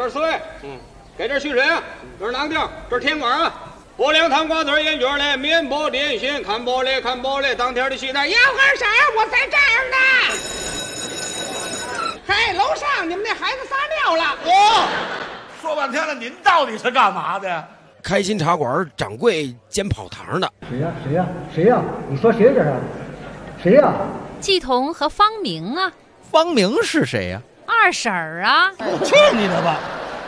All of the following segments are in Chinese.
这是水，给这蓄水啊，这是囊丁，这是甜瓜啊。薄凉糖瓜子烟卷嘞，面包点心，看玻璃，当天的西餐， 要根绳，我在这儿呢。嘿，楼上你们那孩子撒尿了。 说半天了，您到底是干嘛的？ 开心茶馆掌柜兼跑堂的。 谁呀？你说谁这是？谁呀？ 季彤和方明啊。 方明是谁呀？ 二婶儿啊。 去你的吧！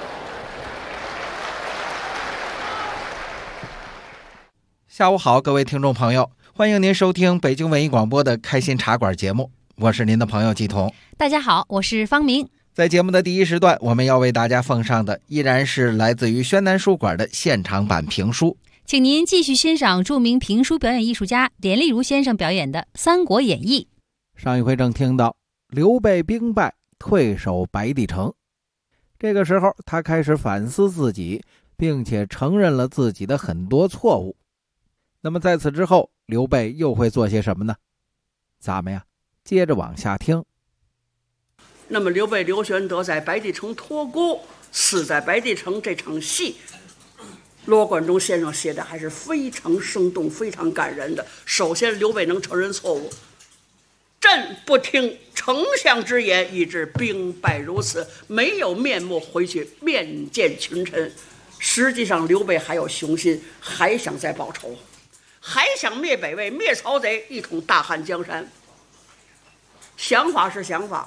下午好，各位听众朋友，欢迎您收听北京文艺广播的开心茶馆节目，我是您的朋友季彤。 大家好，我是方明。 在节目的第一时段，我们要为大家奉上的依然是来自于宣南书馆的现场版评书， 请您继续欣赏著名评书表演艺术家连丽如先生表演的《三国演义》。 上一回正听到刘备兵败，退守白帝城，这个时候他开始反思自己，并且承认了自己的很多错误。那么在此之后，刘备又会做些什么呢？咱们呀，接着往下听。 那么刘备刘玄德在白帝城托孤，死在白帝城这场戏，罗贯中先生写的还是非常生动、非常感人的。首先，刘备能承认错误，朕不听丞相之言，以致兵败如此，没有面目回去面见群臣。实际上，刘备还有雄心，还想再报仇，还想灭北魏、灭曹贼，一统大汉江山。想法是想法，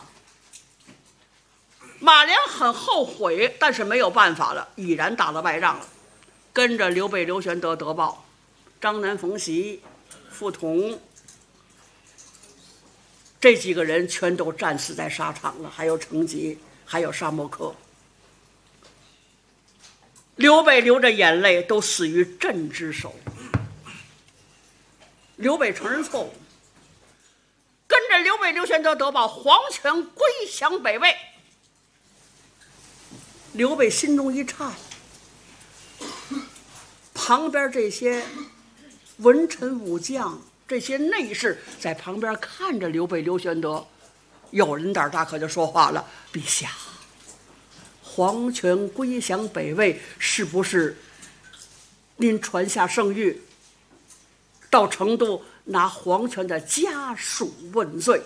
马良很后悔，但是没有办法了，已然打了败仗了。跟着刘备刘玄德得报，张南冯习、傅彤这几个人全都战死在沙场了，还有程吉，还有沙漠克。刘备流着眼泪都死于朕之手。刘备承认错误，跟着刘备刘玄德得报，黄权归降北魏。刘备心中一颤，旁边这些文臣武将、这些内侍在旁边看着刘备刘玄德，有人胆大可就说话了：“陛下，黄权归降北魏，是不是您传下圣谕，到成都拿黄权的家属问罪？”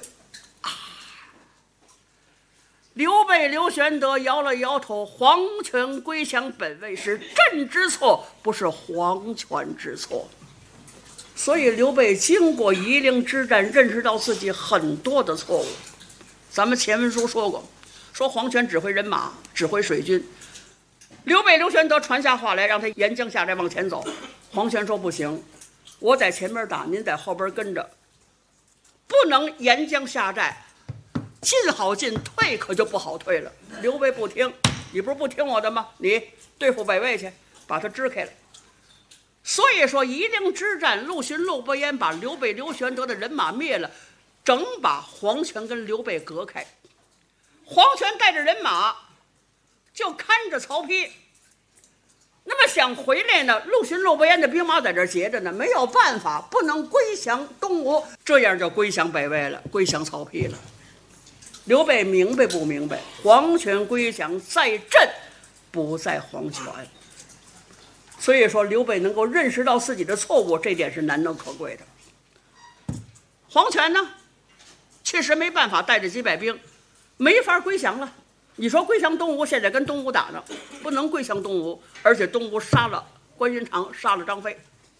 刘备刘玄德摇了摇头，黄权归降北魏是朕之错，不是黄权之错。所以刘备经过夷陵之战，认识到自己很多的错误。咱们前文书说过，说黄权指挥人马，指挥水军，刘备刘玄德传下话来，让他沿江下寨往前走。黄权说不行，我在前面打，您在后边跟着，不能沿江下寨，进好进，退可就不好退了。刘备不听，你不是不听我的吗？你对付北魏去，把他支开了。所以说夷陵之战，陆逊陆伯彦把刘备刘玄德的人马灭了，整把黄权跟刘备隔开。黄权带着人马就看着曹丕，那么想回来呢，陆逊陆伯彦的兵马在这结着呢，没有办法，不能归降东吴，这样就归降北魏了，归降曹丕了。刘备明白不明白？黄权归降在朕，不在黄权。所以说刘备能够认识到自己的错误，这点是难能可贵的。黄权呢，确实没办法，带着几百兵没法归降了。你说归降东吴，现在跟东吴打呢，不能归降东吴，而且东吴杀了关云长，杀了张飞，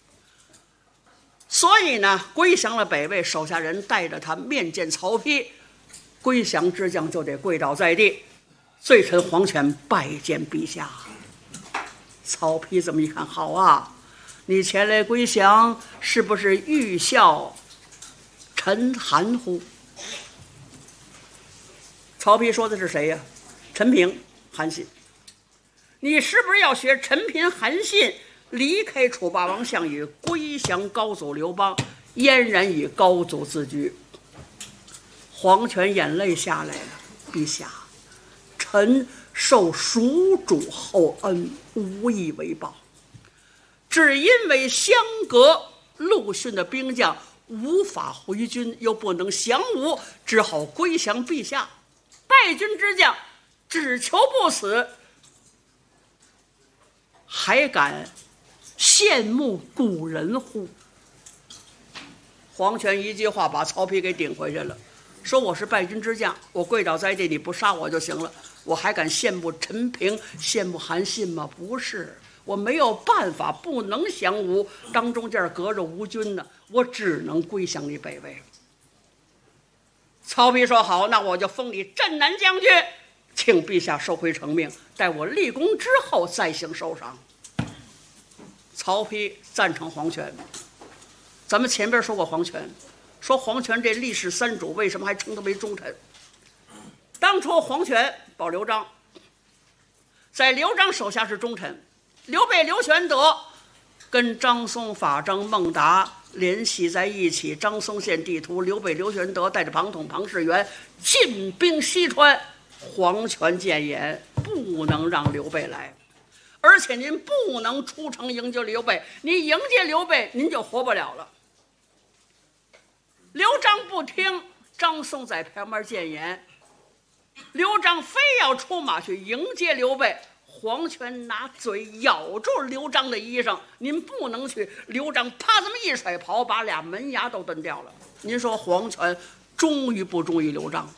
所以呢归降了北魏，手下人带着他面见曹丕，归降之将就得跪倒在地，罪臣黄权拜见陛下。曹丕这么一看，好啊，你前来归降，是不是欲效陈韩乎？曹丕说的是谁呀？陈平、韩信。你是不是要学陈平、韩信，离开楚霸王项羽，归降高祖刘邦，嫣然以高祖自居？黄权眼泪下来了，陛下，臣受蜀主厚恩，无以为报，只因为相隔，陆逊的兵将无法回军，又不能降吴，只好归降陛下。败军之将只求不死， 还敢羡慕古人乎？黄权一句话把曹丕给顶回去了，说我是败军之将，我跪倒在地，你不杀我就行了，我还敢羡慕陈平，羡慕韩信吗？不是，我没有办法，不能降吴，当中间隔着吴军呢，我只能归降你北魏。曹丕说好，那我就封你镇南将军，请陛下收回成命，待我立功之后再行收赏。曹丕赞成黄权。咱们前边说过黄权，说黄权这历史三主为什么还称他为忠臣？当初黄权保刘璋，在刘璋手下是忠臣。刘备刘玄德跟张松、法正、孟达联系在一起，张松献地图，刘备刘玄德带着庞统、庞士元进兵西川。黄权谏言，不能让刘备来，而且您不能出城迎接刘备，你迎接刘备您就活不了了。刘璋不听，张松在旁边谏言，刘璋非要出马去迎接刘备，黄权拿嘴咬住刘璋的衣裳，您不能去。刘璋啪这么一甩袍，把俩门牙都蹬掉了。您说黄权忠于不忠于刘璋？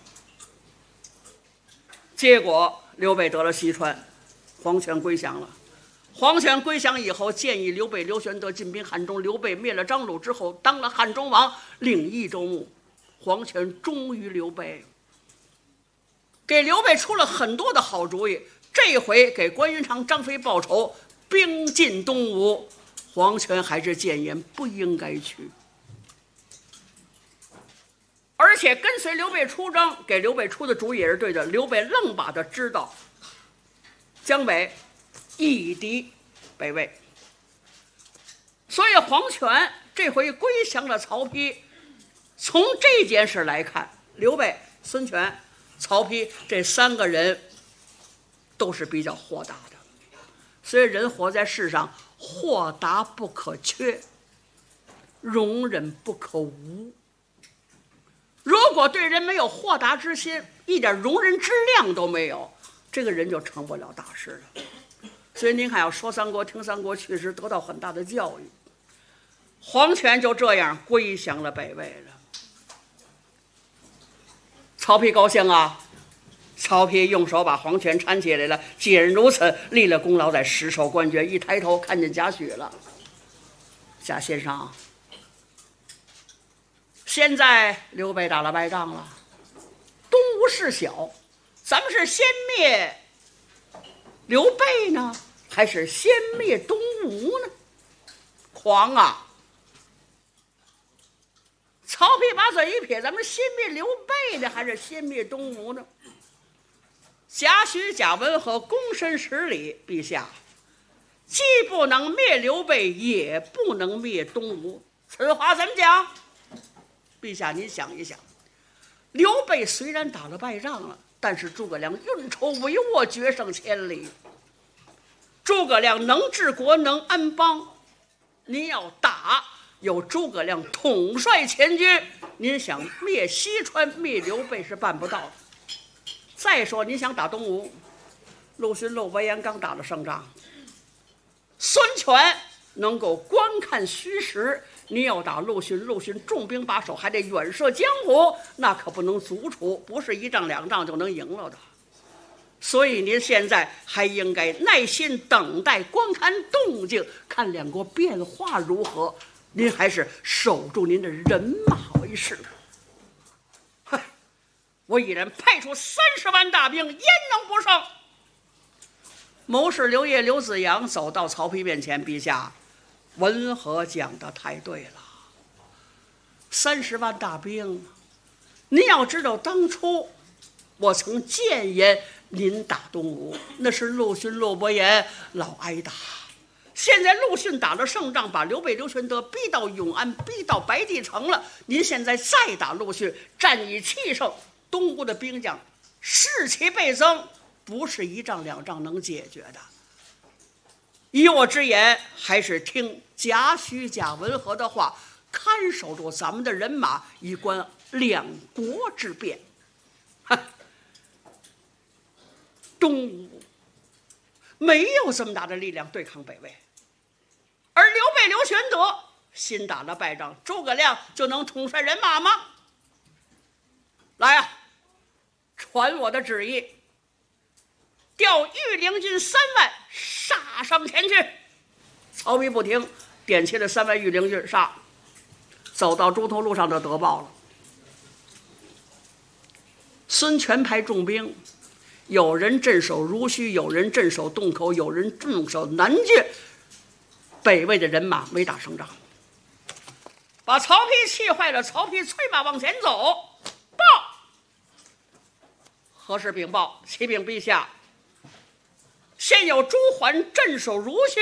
结果刘备得了西川，黄权归降了。黄权归降以后，建议刘备刘玄德进兵汉中。刘备灭了张鲁之后，当了汉中王，领益州牧。黄权忠于刘备，给刘备出了很多的好主意。这回给关云长、张飞报仇，兵进东吴，黄权还是谏言不应该去。而且跟随刘备出征，给刘备出的主意也是对的。刘备愣把他知道江北以敌北魏，所以黄权这回归降了曹丕。从这件事来看，刘备、孙权、曹丕这三个人都是比较豁达的。所以人活在世上，豁达不可缺，容忍不可无。如果对人没有豁达之心，一点容人之量都没有，这个人就成不了大事了。所以您看，要说三国听三国，确实得到很大的教育。黄权就这样归降了北魏了。曹丕高兴啊，曹丕用手把黄权搀起来了。既然如此，立了功劳，在实授官爵。一抬头看见贾诩了，贾先生，现在刘备打了败仗了，东吴事小，咱们是先灭刘备呢，还是先灭东吴呢？狂啊！曹丕把嘴一撇，咱们先灭刘备呢，还是先灭东吴呢？贾诩、贾文和躬身施礼，陛下，既不能灭刘备，也不能灭东吴，此话怎么讲？陛下您想一想，刘备虽然打了败仗了，但是诸葛亮运筹帷幄，决胜千里。诸葛亮能治国，能安邦。您要打，有诸葛亮统帅前军，您想灭西川、灭刘备是办不到的。再说您想打东吴，陆逊、陆伯言刚打了胜仗，孙权能够观看虚实，您要打陆逊，陆逊重兵把守，还得远涉江湖，那可不能卒处，不是一仗两仗就能赢了的。所以您现在还应该耐心等待，观看动静，看两国变化如何。您还是守住您的人马为是。我已然派出30万大兵，焉能不胜？谋士刘烨、刘子阳走到曹丕面前，陛下，文和讲的太对了。30万大兵，您要知道，当初我曾谏言您打东吴，那是陆逊、陆伯言老挨打。现在陆逊打了胜仗，把刘备、刘玄德逼到永安，逼到白帝城了。您现在再打陆逊，战以气胜，东吴的兵将士气倍增，不是一仗两仗能解决的。以我之言，还是听贾诩、贾文和的话，看守住咱们的人马，以观两国之变。东吴没有这么大的力量对抗北魏。而刘备刘玄德新打了败仗，诸葛亮就能统帅人马吗？来啊，传我的旨意，调御林军3万杀上前去。曹丕不听，点起了3万御林军杀，走到中途路上就得报了。孙权派重兵，有人镇守濡须，有人镇守洞口，有人镇守南郡。北魏的人马没打胜仗，把曹丕气坏了。曹丕催马往前走，报何事禀报？启禀陛下，现有朱桓镇守濡须，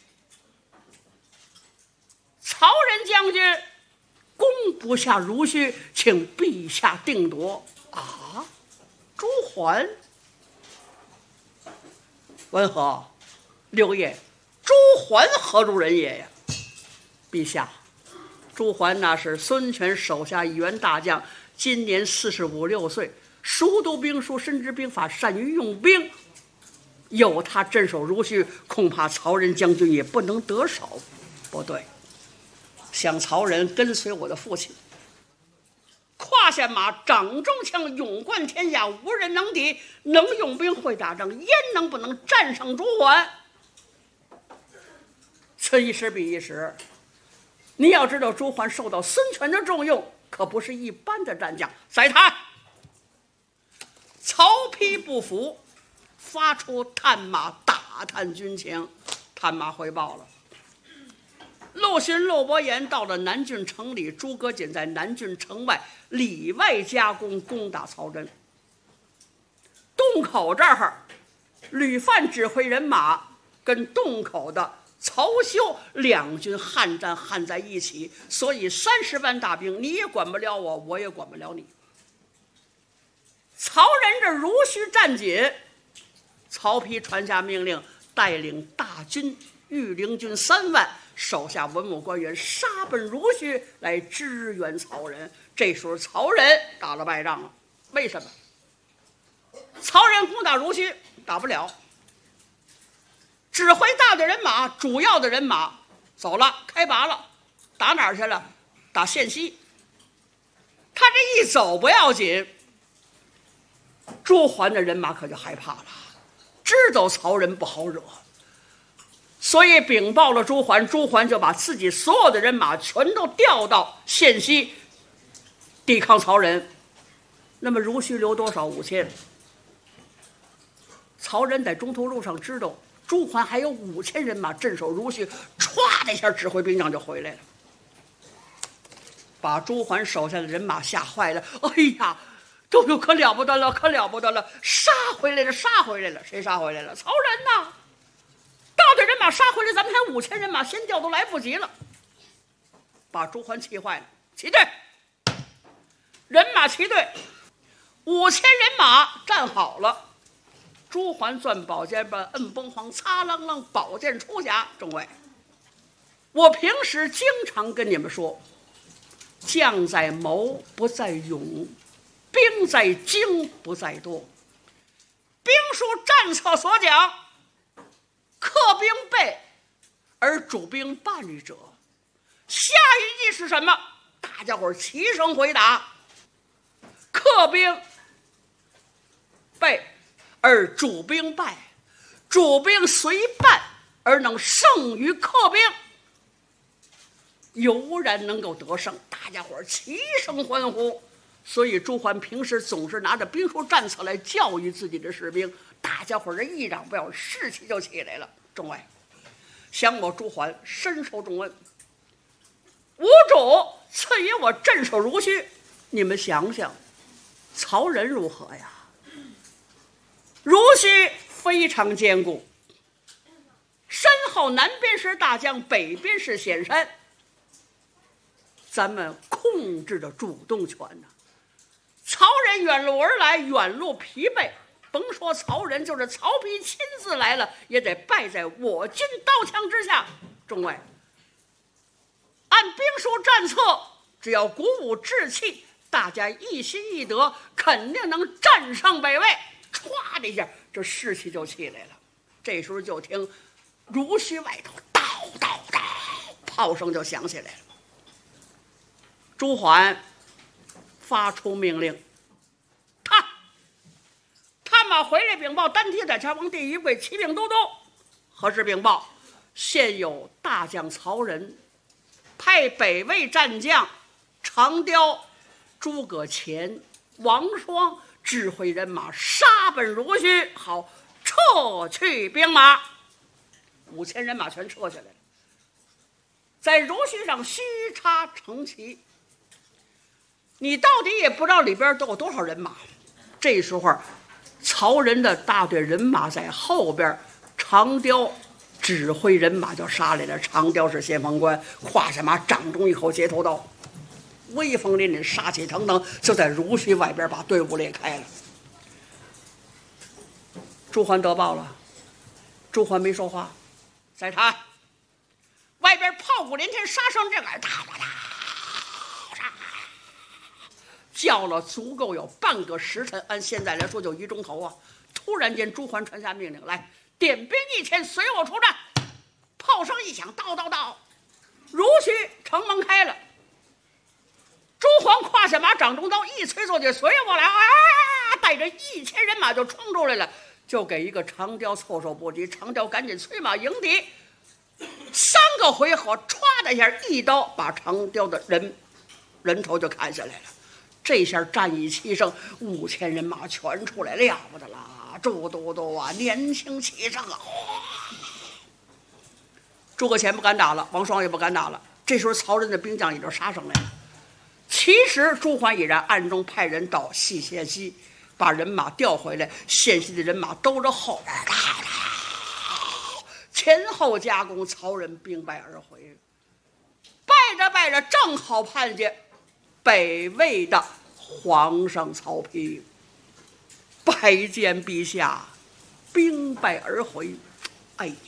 曹仁将军攻不下濡须，请陛下定夺。啊，朱桓？文和，六爷，朱桓何如人也呀？陛下，朱桓那是孙权手下一员大将，今年45、6岁，熟读兵书，深知兵法，善于用兵。有他镇守濡须，恐怕曹仁将军也不能得手。不对，想曹仁跟随我的父亲，胯下马，掌中枪，勇冠天下，无人能敌，能用兵会打仗，焉能不能战胜朱桓？此一时彼一时，你要知道，朱桓受到孙权的重用，可不是一般的战将。宰他！曹丕不服，发出探马打探军情。探马回报了，陆逊、陆伯言到了南郡城里，诸葛瑾在南郡城外里外夹攻，攻打曹真。洞口这儿，吕范指挥人马跟洞口的曹休两军悍战悍在一起，所以30万大兵，你也管不了我，我也管不了你。曹仁这濡须战紧，曹丕传下命令，带领大军御林军3万，手下文武官员杀奔濡须来支援曹仁。这时候曹仁打了败仗了，为什么？曹仁攻打濡须打不了，指挥大的人马，主要的人马走了，开拔了，打哪儿去了？打县西。他这一走不要紧，朱桓的人马可就害怕了，知道曹仁不好惹，所以禀报了朱桓。朱桓就把自己所有的人马全都调到县西抵抗曹仁。那么濡须留多少？5000。曹仁在中途路上知道朱桓还有5000人马镇守濡须，歘的一下指挥兵将就回来了，把朱桓手下的人马吓坏了。哎呀，这就可了不得了，可了不得了！杀回来了，杀回来了！谁杀回来了？曹仁呐！大队人马杀回来，咱们还5000人马先调都来不及了，把朱桓气坏了。齐队，人马齐队，5000人马站好了。朱桓攥宝剑，把摁崩簧，擦啷啷，宝剑出匣。众位，我平时经常跟你们说，将在谋不在勇，兵在精不在多。兵书战策所讲，克兵备而主兵败者，下一句是什么？大家伙齐声回答：克兵备而主兵败，主兵虽败而能胜于克兵，悠然能够得胜。大家伙齐声欢呼。所以朱桓平时总是拿着兵书战策来教育自己的士兵，大家伙一嚷不要，士气就起来了。众位，想我朱桓深受重恩，吴主赐予我镇守濡须，你们想想，曹仁如何呀？濡须非常坚固，身后南边是大江，北边是险山，咱们控制着主动权呢。曹仁远路而来，远路疲惫，甭说曹仁，就是曹丕亲自来了，也得败在我军刀枪之下。众位，按兵书战策，只要鼓舞士气，大家一心一德，肯定能战胜北魏。歘的一下，这士气就起来了。 这时候就听濡须外头叨叨叨，炮声就响起来了。朱桓发出命令，他们回来禀报，单提在前往第一位骑兵都督。何时禀报？现有大将曹仁派北魏战将长雕、诸葛虔、王双指挥人马杀奔濡须，好撤去兵马。5000人马全撤下来了，在濡须上虚插成旗。你到底也不知道里边都有多少人马。这时候曹仁的大队人马在后边，长雕指挥人马就杀来了。长雕是先锋官，胯下马掌中一口截头刀，威风凛凛，杀气腾腾，就在濡须外边把队伍裂开了。朱桓得报了，朱桓没说话，再谈。外边炮鼓连天，杀声震耳，哒哒哒，叫了足够有半个时辰，按现在来说就1钟头啊。突然间，朱桓传下命令来，点兵1000，随我出战。炮声一响，叨叨叨，濡须城门开了。朱桓胯下马，掌中刀，一催坐骑，随我来！啊！带着1000人马就冲出来了，就给一个长雕措手不及。长雕赶紧催马迎敌，3个回合，歘的一下，一刀把长雕的人头就砍下来了。这下战意齐盛，5000人马全出来，了不得了！朱都督啊，年轻气盛啊！诸葛虔不敢打了，王双也不敢打了。这时候曹仁的兵将已经杀上来了。其实朱桓已然暗中派人到细县西，把人马调回来。县西的人马兜着后边，前后夹攻，曹仁兵败而回。败着，正好盼见北魏的皇上曹丕，拜见陛下，兵败而回。哎呀！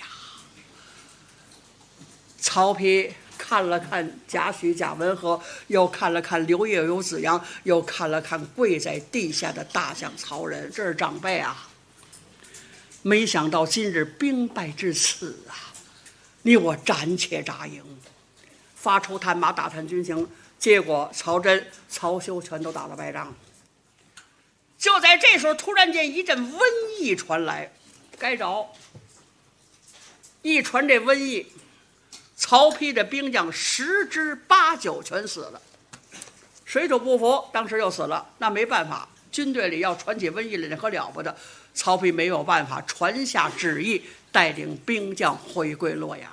曹丕看了看贾诩、贾文和，又看了看刘烨、刘子扬，又看了看跪在地下的大将曹仁，这是长辈啊！没想到今日兵败至此啊！你我暂且扎营，发出探马打探军情，结果曹真、曹休全都打了败仗。就在这时候，突然间一阵瘟疫传来，该着一传这瘟疫，曹丕的兵将10之8、9全死了。水土不服，当时又死了，那没办法，军队里要传起瘟疫来，可了不得。曹丕没有办法，传下旨意，带领兵将回归洛阳。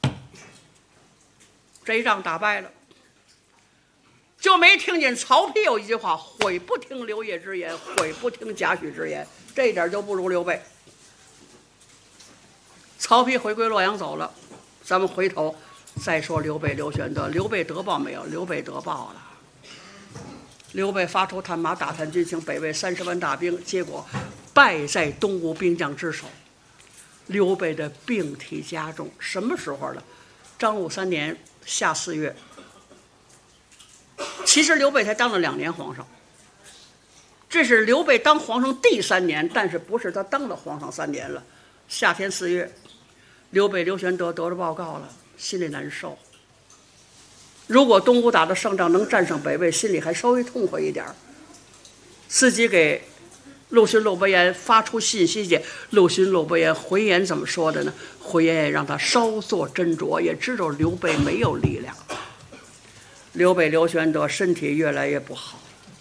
这一仗打败了，就没听见曹丕有一句话：悔不听刘烨之言，悔不听贾诩之言。这一点就不如刘备。曹丕回归洛阳走了，咱们回头再说刘备、刘玄德。刘备得报没有？刘备得报了。刘备发出探马打探军情，北魏30万大兵，结果败在东吴兵将之手。刘备的病体加重，什么时候了？张武3年夏4月。其实刘备才当了2年皇上，这是刘备当皇上第3年，但是不是他当了皇上3年了。夏天4月，刘备、刘玄德得了报告了，心里难受。如果东吴打的胜仗能战胜北魏，心里还稍微痛快一点。自己给陆逊、陆伯言发出信息去，陆逊、陆伯言回言怎么说的呢？回言也让他稍作斟酌，也知道刘备没有力量。刘备、刘玄德身体越来越不好，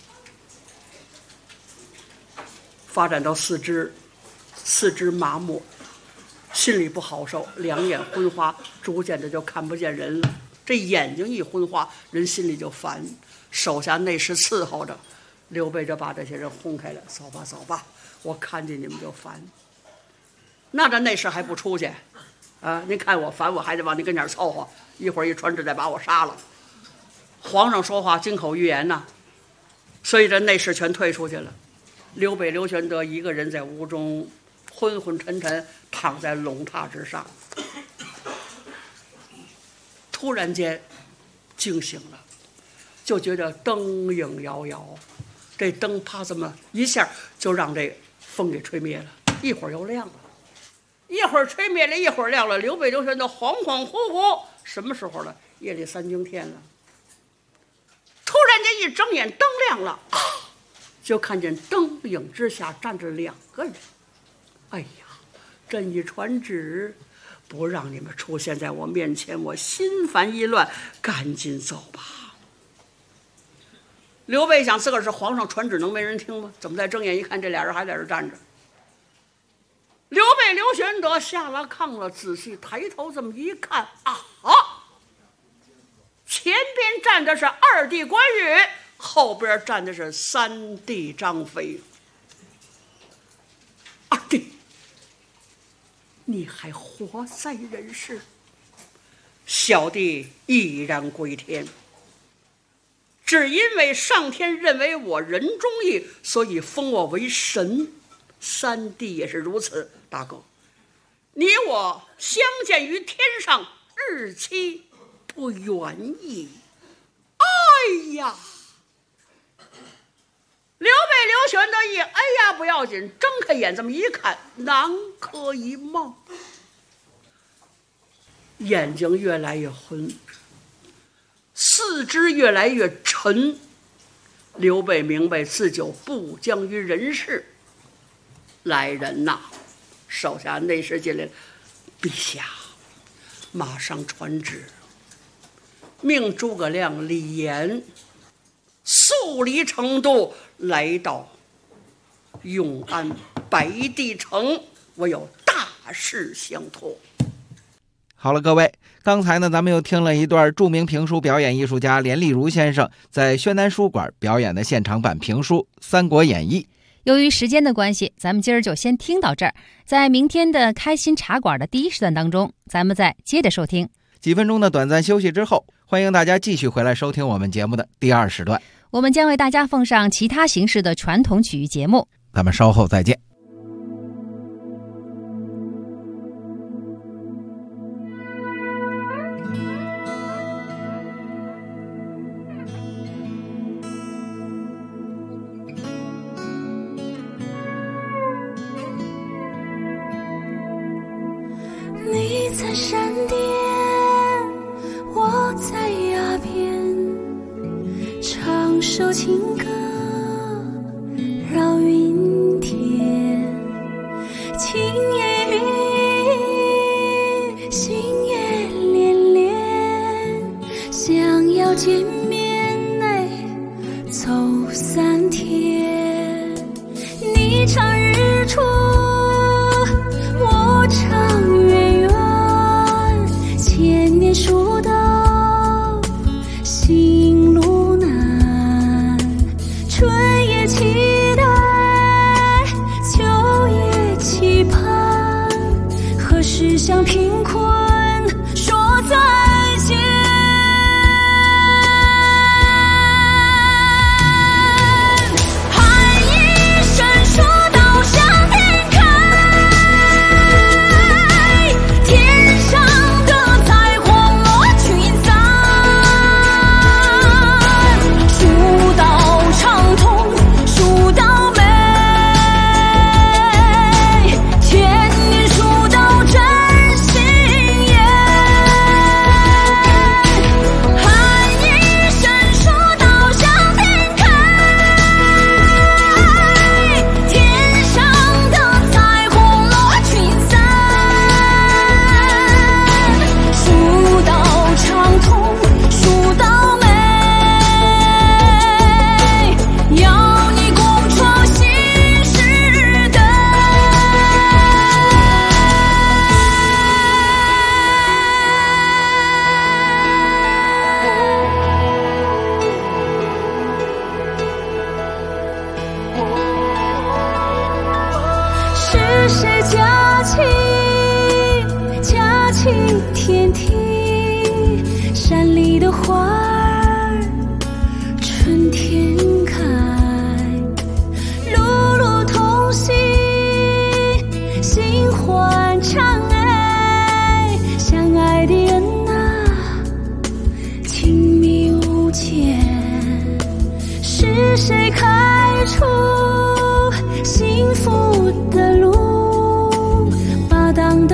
发展到四肢麻木，心里不好受，两眼昏花，逐渐的就看不见人了。这眼睛一昏花，人心里就烦。手下内侍伺候着，刘备就把这些人轰开了，走吧走吧，我看见你们就烦。那这内侍还不出去啊？您看我烦，我还得往您跟前凑合，一会儿一传旨再把我杀了。皇上说话金口玉言呐，所以这内侍全退出去了。刘备、刘玄德一个人在屋中昏昏沉沉躺在龙榻之上，突然间惊醒了，就觉得灯影摇摇，这灯啪这么一下就让这风给吹灭了，一会儿又亮了， 一会儿吹灭了，一会儿亮了，刘备刘玄德恍恍惚惚，什么时候了？夜里3更天了。突然间一睁眼，灯亮了，就看见灯影之下站着2个人。哎呀，朕已传旨，不让你们出现在我面前，我心烦意乱，赶紧走吧。刘备想，自个儿是皇上传旨，能没人听吗？怎么再睁眼一看，这俩人还在这站着？刘备刘玄德下了炕了，仔细抬头这么一看，前边站的是2弟关羽，后边站的是3弟张飞。2弟，你还活在人世？小弟毅然归天，只因为上天认为我人中义，所以封我为神。3弟也是如此。大哥，你我相见于天上，日期不远矣。哎呀，刘备刘玄德一哎呀不要紧，睁开眼这么一看，南柯一梦，眼睛越来越昏，四肢越来越沉。刘备明白自己不将于人世。来人呐，手下内侍进来了，陛下马上传旨，命诸葛亮、李严速离成都，来到永安白帝城，我有大事相托。 好了，各位，刚才呢，咱们又听了一段著名评书表演艺术家连丽如先生在宣南书馆表演的现场版评书《三国演义》。 由于时间的关系，咱们今儿就先听到这儿。在明天的开心茶馆的第1时段当中，咱们再接着收听。 几分钟的短暂休息之后，欢迎大家继续回来收听我们节目的第2时段。 我们将为大家奉上其他形式的传统曲艺节目。 咱们稍后再见。 你在山巅，我在崖边，唱首情歌绕云天。情也缕缕，心也恋恋，想要见面哎，走3天。你唱日出，我唱月圆，千年书到行路难，春也期待，秋也期盼，何时向贫困说再见？喊一声说到向天开，天上的彩虹落群散，书到长通书到美，千年书到真心言。喊一声说到向天开，天上的彩虹落群散，书到长通书到美，要你共创新时代。是谁佳期天梯，山里的花儿春天开，路路同行心欢畅哎，相爱的人啊亲密无间，是谁开出幸福的路，把当的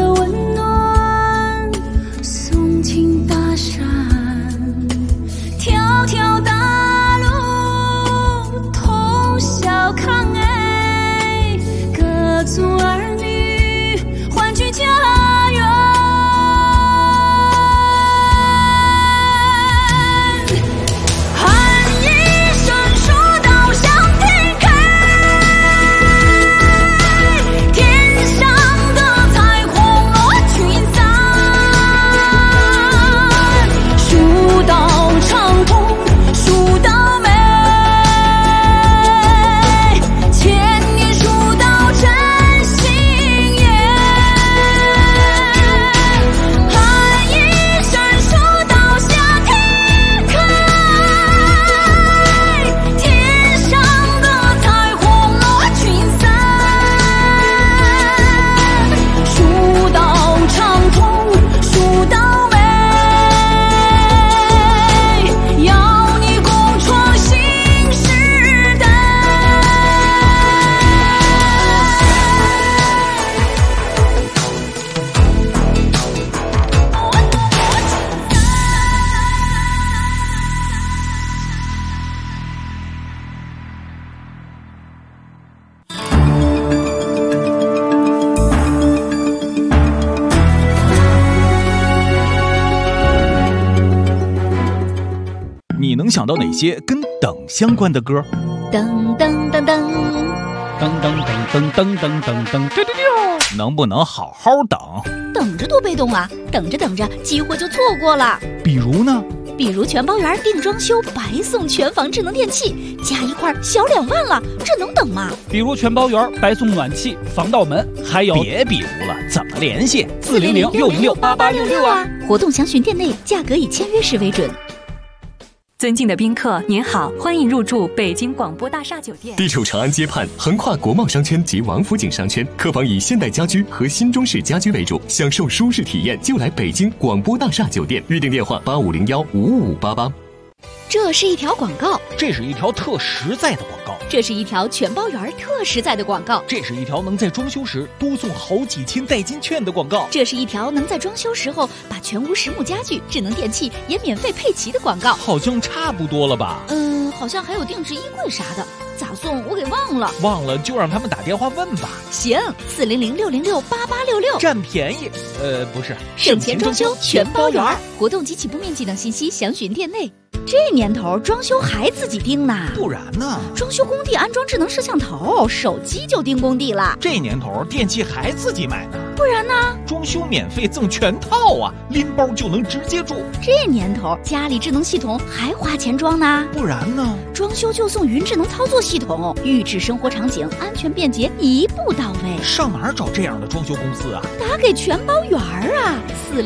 你能想到哪些跟等相关的歌？ 噔噔噔噔。 噔噔噔噔噔噔噔噔，丢丢丢！ 能不能好好等？ 等着多被动啊！等着等着，机会就错过了。 比如呢？ 比如全包园定装修，白送全房智能电器，加一块小2万了，这能等吗？ 比如全包园白送暖气、防盗门，还有别比如了，怎么联系 ？400-606-8866啊！活动详询店内，价格以签约时为准。 尊敬的宾客，您好，欢迎入住北京广播大厦酒店。 地处长安街畔，横跨国贸商圈及王府井商圈，客房以现代家居和新中式家居为主，享受舒适体验就来北京广播大厦酒店。预订电话8501-55588。 这是一条广告， 这是一条特实在的广告， 这是一条全包园特实在的广告， 这是一条能在装修时多送好几千代金券的广告， 这是一条能在装修时候把全屋实木家具、智能电器也免费配齐的广告。 好像差不多了吧？ 好像还有定制衣柜啥的，咋送我给忘了。 忘了就让他们打电话问吧。 行，400-606-8866， 占便宜。不是， 省钱装修全包园，活动及起步面积等信息详询店内。这年头装修还自己盯呢？ 不然呢？ 装修工地安装智能摄像头，手机就盯工地了。 这年头电器还自己买呢？ 不然呢？ 装修免费赠全套啊，拎包就能直接住。 这年头家里智能系统还花钱装呢？ 不然呢？ 装修就送云智能操作系统，预制生活场景，安全便捷，一步到位。 上哪儿找这样的装修公司啊？ 打给全包园啊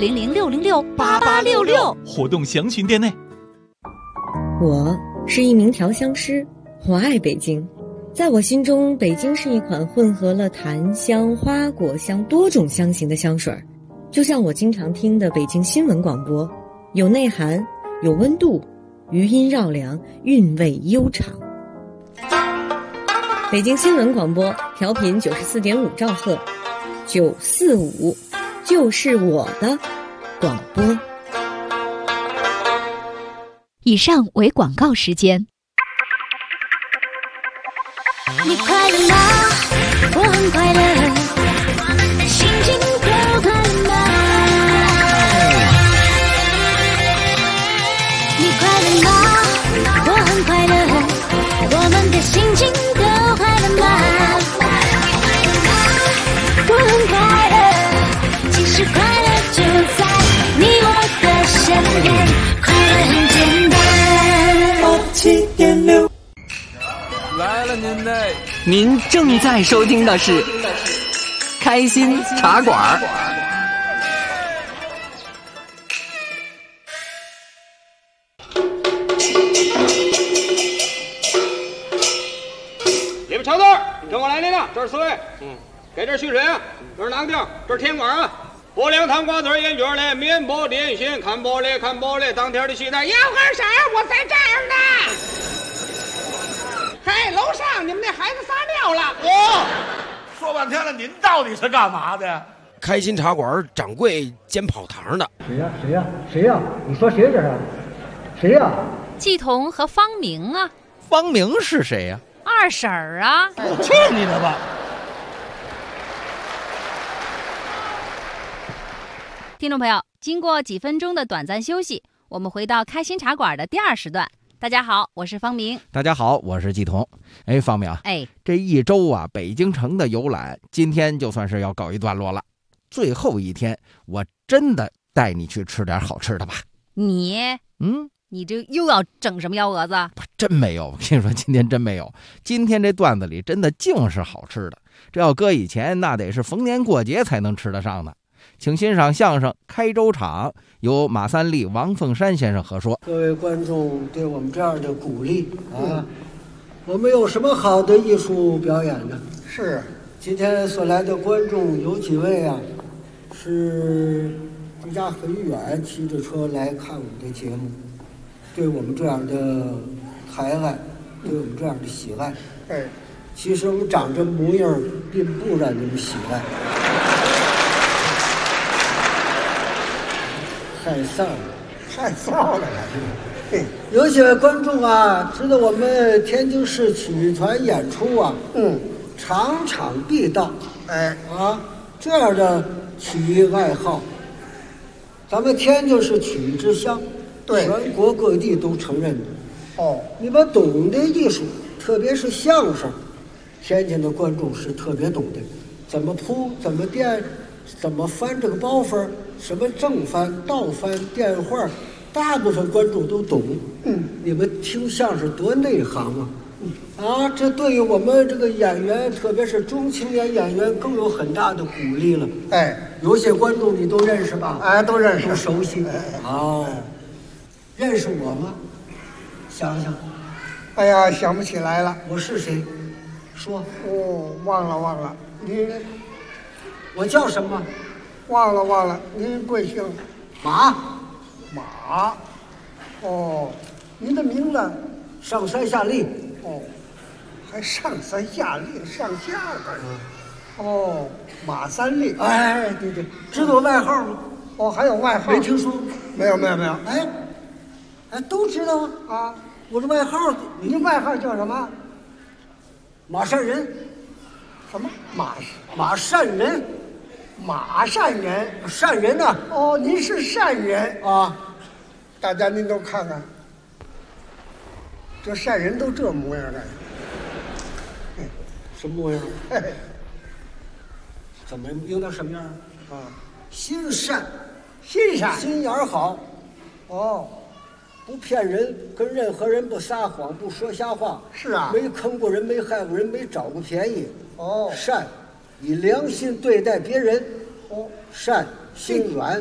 ，400-606-8866， 活动详询店内。 我是一名调香师，我爱北京。在我心中，北京是一款混合了檀香、花果香多种香型的香水，就像我经常听的北京新闻广播，有内涵，有温度，余音绕梁，韵味悠长。北京新闻广播调频94.5兆赫，945就是我的广播。 以上为广告时间。你快乐吗？我很快乐，心情都快乐吗？你快乐吗？我很快乐，我们的心情都快乐吗？我很快乐，其实快乐就在你我的身边，快乐很简单。7.6 来了您正在收听的是开心茶馆。 你们瞧这儿，跟我来您了，这是4位，给这续水啊，这是囊丁，这是甜管啊，薄凉糖瓜子烟卷嘞，面包点心，看玻璃，当天的西单， 要根色儿，我在这儿呢。嘿，楼上你们那孩子撒尿了。 说半天了，您到底是干嘛的？ 开心茶馆掌柜兼跑堂的。 谁呀？你说谁这是？谁呀？ 季彤和方明啊。 方明是谁呀？ 二婶儿啊。 去你的吧！ 听众朋友，经过几分钟的短暂休息，我们回到开心茶馆的第2时段。大家好，我是方明。 大家好，我是季彤。方明，这一周啊，北京城的游览今天就算是要告一段落了。最后一天，我真的带你去吃点好吃的吧。 你这又要整什么幺蛾子？ 真没有，我跟你说，今天真没有。今天这段子里真的净是好吃的，这要搁以前，那得是逢年过节才能吃得上的。请欣赏相声《开州场》，由马三立、王凤山先生合说。 各位观众对我们这样的鼓励啊，我们有什么好的艺术表演呢？是，今天所来的观众有几位啊，是离家很远，骑着车来看我们的节目，对我们这样的抬爱，对我们这样的喜爱。其实我们长这模样，并不让你们喜爱。害臊了！有些观众啊，知道我们天津市曲艺团演出啊，场场必到。这样的曲艺爱好，咱们天津是曲艺之乡， 对，全国各地都承认的。 哦， 你把懂的艺术，特别是相声，天津的观众是特别懂的，怎么铺，怎么垫，怎么翻这个包袱，什么正翻、倒翻、电话，大部分观众都懂。你们听相声多内行啊！啊，这对于我们这个演员，特别是中青年演员，更有很大的鼓励了。 哎， 有些观众你都认识吧？ 哎，都认识， 都熟悉。哦，认识我吗？想想。 哎呀，想不起来了。 我是谁？说。 哦，忘了。您， 我叫什么？ 忘了。您贵姓？ 马。 哦，您的名字？ 上山下力。 哦，还上山下力，上下边。哦，马三立。 哎，对，知道外号吗？ 哦，还有外号？ 没听说。 没有。 哎，都知道啊。我的外号， 您外号叫什么？ 马善人。 什么？ 马善人。 马善人。 善人呐。 哦，您是善人啊。 大家您都看看。这善人都这模样的， 什么模样？怎么应当什么样啊？ 心善， 心眼好。 哦， 不骗人，跟任何人不撒谎，不说瞎话。 是啊， 没坑过人，没害过人，没找过便宜。 哦， 善，以良心对待别人。 哦， 善，心软。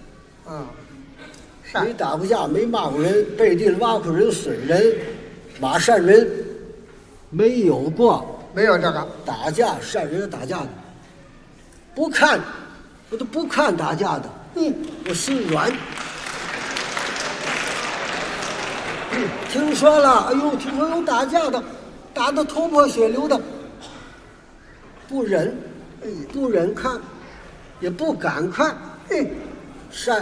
善， 没打过架，没骂过人，背地里挖过人，损人。马善人没有过， 没有这个打架，善人打架的，不看，我都不看打架的。我心软。听说了，听说有打架的，打得头破血流的，不忍看，也不敢看。善，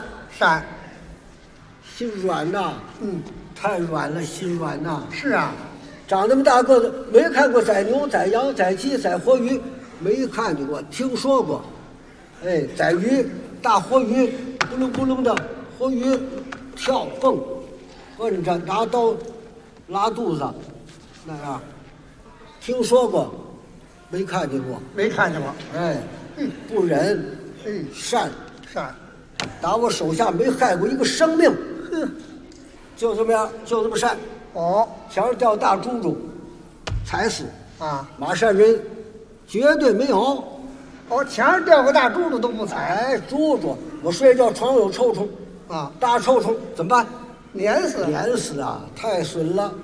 心软呐。太软了，心软呐！ 是啊， 长那么大个子，没看过宰牛、宰羊、宰鸡、宰活鱼，没看见过，听说过。宰鱼，大活鱼，咕噜咕噜的活鱼，跳蹦，摁着拿刀拉肚子，那样，听说过，没看见过。不忍，善，打我手下没害过一个生命。就这么样，就这么善。 哦， 前儿掉大猪猪，踩死啊！ 马善人绝对没有。 哦，前儿掉个大猪猪都不踩。 猪猪，我睡觉床有臭虫啊， 大臭虫怎么办？ 碾死啊！太损了。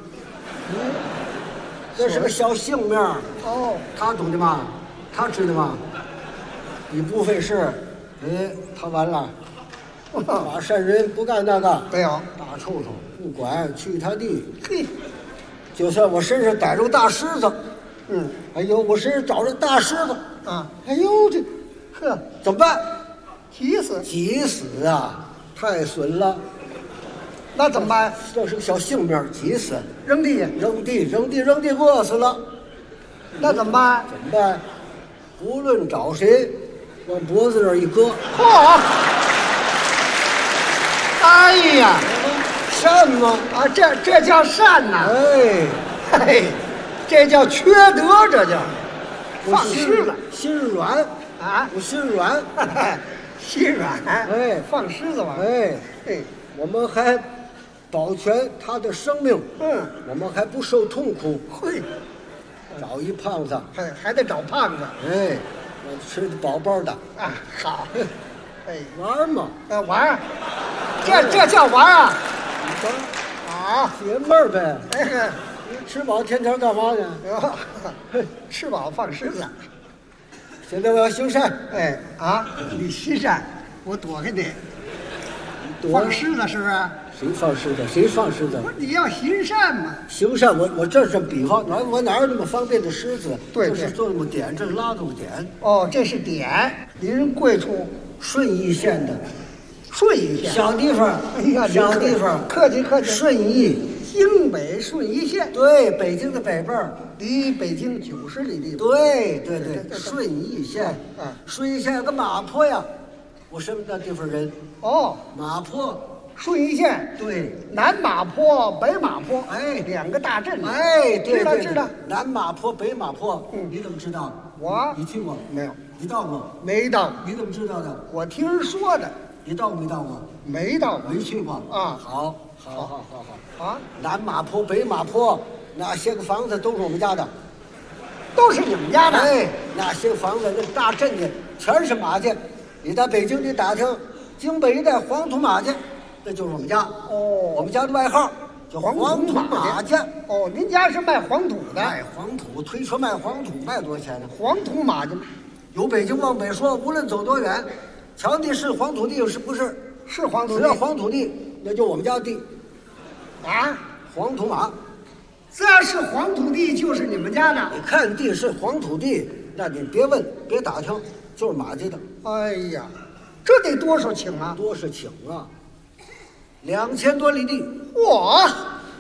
这是个小性命。 哦， 他懂的吗？他知道吗？你不费事，他完了。马善人不干那个， 没有大臭虫，不管去他地。就算我身上逮着个大狮子，我身上找着大狮子啊， 怎么办？ 急死啊！太损了。 那怎么办？ 这是个小性命，急死。 扔地， 饿死了。 那怎么办？ 无论找谁，往脖子那儿一搁。 哎呀， 善吗？ 啊，这叫善呐！这叫缺德，这叫放肆了。 心软啊！ 我心软， 心软。放狮子吧。 我们还保全他的生命。我们还不受痛苦。找一胖子， 还得找胖子。 我吃的饱饱的。 啊，好。 玩嘛， 玩，这叫玩啊！ 啊，解闷儿呗。你吃饱天天干嘛呢？ 吃饱放狮子。 现在我要行善。 你行善，我躲开你。放狮子是不是？ 谁放狮子？ 不是你要行善嘛？ 行善，我这是比方，我哪有那么方便的狮子？ 对， 这是做那么点，这是拉这么点。 哦，这是点。您贵处？ 顺义县的， 小地方，小地方， 客气。 顺义， 京北顺义县， 对，北京的北边， 离北京90里地。 对，顺义县，顺义县有个马坡呀，我什么那地方人？ 哦， 马坡， 顺义县对， 南马坡、北马坡，两个大镇。 对， 知道。 南马坡、北马坡，你怎么知道？你去过没有？ 你到过没到？ 你怎么知道的？ 我听人说的。 你到没到过？ 没到过， 没去过啊。 好啊！南马坡、北马坡那些个房子都是我们家的， 都是你们家的。 那些房子那大镇的全是马家。你在北京你打听京北一带黄土马家，这就是我们家。我们家的外号叫黄土马家。 您家是卖黄土的？ 卖黄土，推车卖黄土，卖多少钱呢？ 黄土马家， 由北京往北说，无论走多远，瞧地是黄土地是不是？ 是黄土地。 只要黄土地，那就我们家地。黄土马。 只要是黄土地，就是你们家的。 你看地是黄土地，那你别问，别打听，就是马家的。 哎呀，这得多少顷啊？ 多少顷啊？2000多里地。 嚯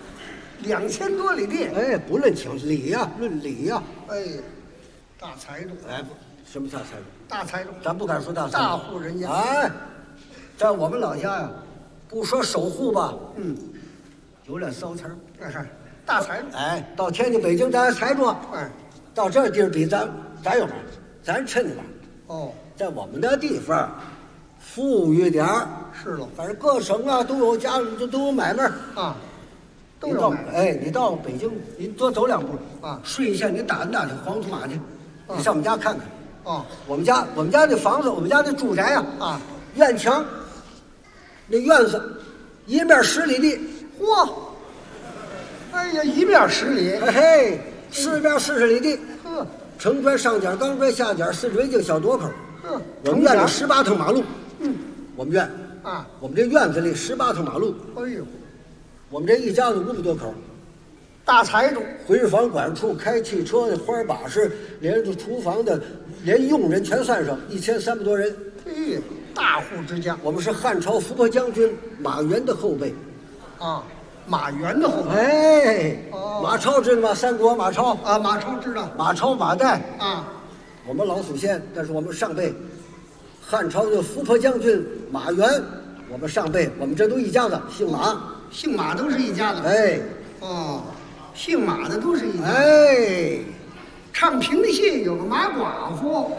，2000多里地。 不论顷，里呀，论里呀。 大财主。 什么大财主？ 大财主， 咱不敢说大财主。 大户人家。 在我们老家呀，不说首富吧，有点骚钱儿。 那是大财主。 到天津、北京咱财主。到这地儿比咱有点，咱趁着点。在我们的地方，富裕点儿。 是喽。 反正各省啊都有家都有买卖啊。都有买卖。你到北京，你多走2步啊，顺义县你打听黄土马去，你上我们家看看。我们家那房子，我们家那住宅啊，院墙，那院子，一面10里地。 嚯！一面10里。 四边40里地。城砖、上角、钢砖、下角，4围镜、小垛口。我们院里18趟马路。我们院我们这院子里18趟马路。我们这一家子500多口。 大财主。 回房管处、开汽车的、花把式，连着厨房的，连佣人全算上，1300多人。 大户之家。 我们是汉朝伏波将军马援的后辈。 马援的后辈。 马超知道吗？三国马超。 马超知道。 马超、马岱。我们老祖先，但是我们上辈，汉朝的伏波将军马援，我们上辈，我们这都一家子，姓马。 姓马都是一家子。姓马的都是一家子。 唱评戏有个马寡妇，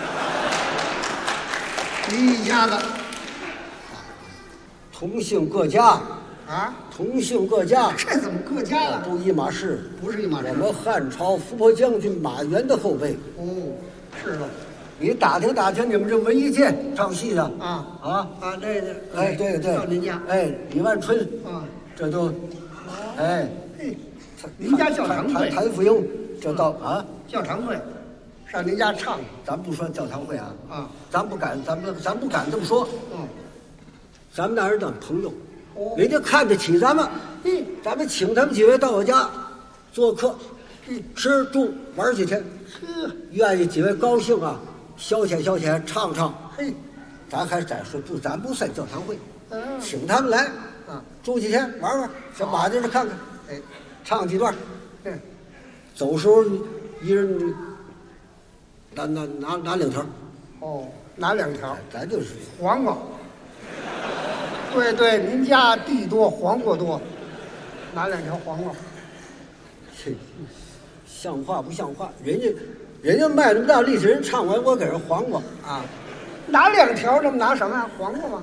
一家子。 同姓各家。同姓各家。 这怎么各家了？ 不一码事。 不是一码事。 我们汉朝伏波将军马援的后辈。 是了。 你打听打听你们这文艺界唱戏的对， 到您家。 李万春这都您家教堂会。 谭富英这到教堂会上您家唱。 咱不说教堂会咱不敢这么说。咱们那人当朋友。人家看得起咱们，咱们请他们几位到我家做客，吃住玩几天，愿意几位高兴啊，消遣消遣，唱唱，咱还再说不，咱不算教堂会，请他们来住几天玩玩，上马地上看看，唱几段，走时候一人拿2条， 拿2条， 咱就是黄瓜。对，您家地多，黄瓜多，拿2条黄瓜。 像话不像话？人家卖那么大力气，人唱完我给人黄瓜拿2条，这么拿什么呀？黄瓜吗？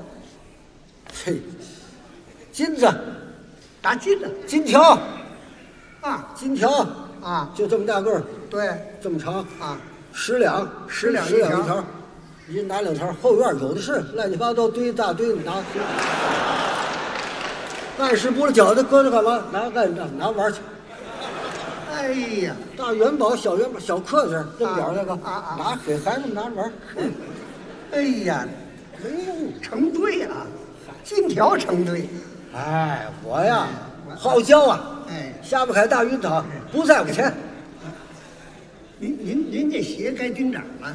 金子， 拿金子， 金条金条就这么大个儿， 对， 这么长10两一条。一人拿2条，后院有的是乱七八糟堆大堆拿。按时不了饺子搁着干嘛？拿玩去。大元宝、小元宝、小克子这么点那个拿给孩子们拿着玩。 成堆金条成堆。 我呀好教下不开大鱼塘，不在乎钱。 您这鞋该钉掌了。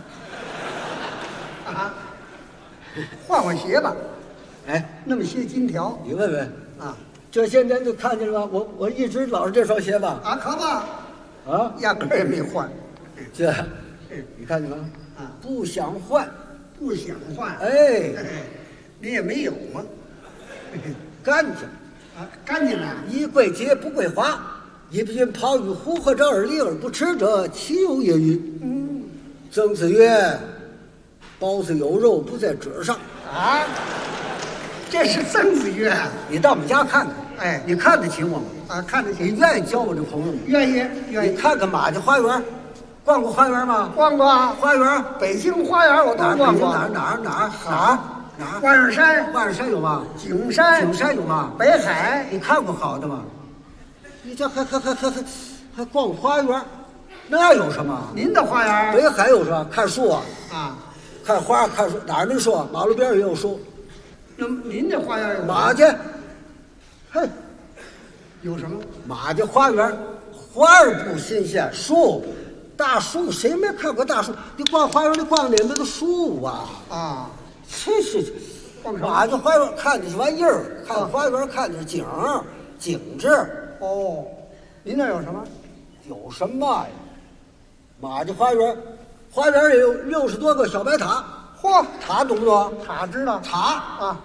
换鞋吧。那么些金条， 你问问这些年就看见了吧？我一直老是这双鞋吧？ 可不。压根儿也没换。 这，你看见了？不想换。 不想换。 哎， 你也没有吗？ 干净啊，干净啊！ 衣贵洁不贵华，一品泡玉壶合者而立而不吃者，岂有也与？曾子曰：“包子有肉不在褶上。” 啊，这是曾子曰。 你到我们家看看， 哎， 你看得起我吗？ 啊，看得起。 你愿意交我这朋友吗？ 愿意。 你看看马家花园，逛过花园吗？ 逛过。 花园， 北京花园我都逛过。 哪儿？ 花园山。 花园山有吗？ 景山有吗？ 北海， 你看过好的吗？你这还逛花园，那有什么？ 您的花园？ 北海有什么？看树啊。 啊。 看花，看树，哪儿没树？马路边也有树。 那您这花园有马家， 嘿，有什么？ 马家花园，花儿不新鲜，树，大树谁没看过大树？你逛花园，你逛哪个树啊？ 啊， 真是，马家花园看的是玩意儿，看花园看的是景致。 哦，您那有什么？ 有什么呀？马家花园。花园里有60多个小白塔， 嚯， 塔懂不懂？ 塔知道。 塔啊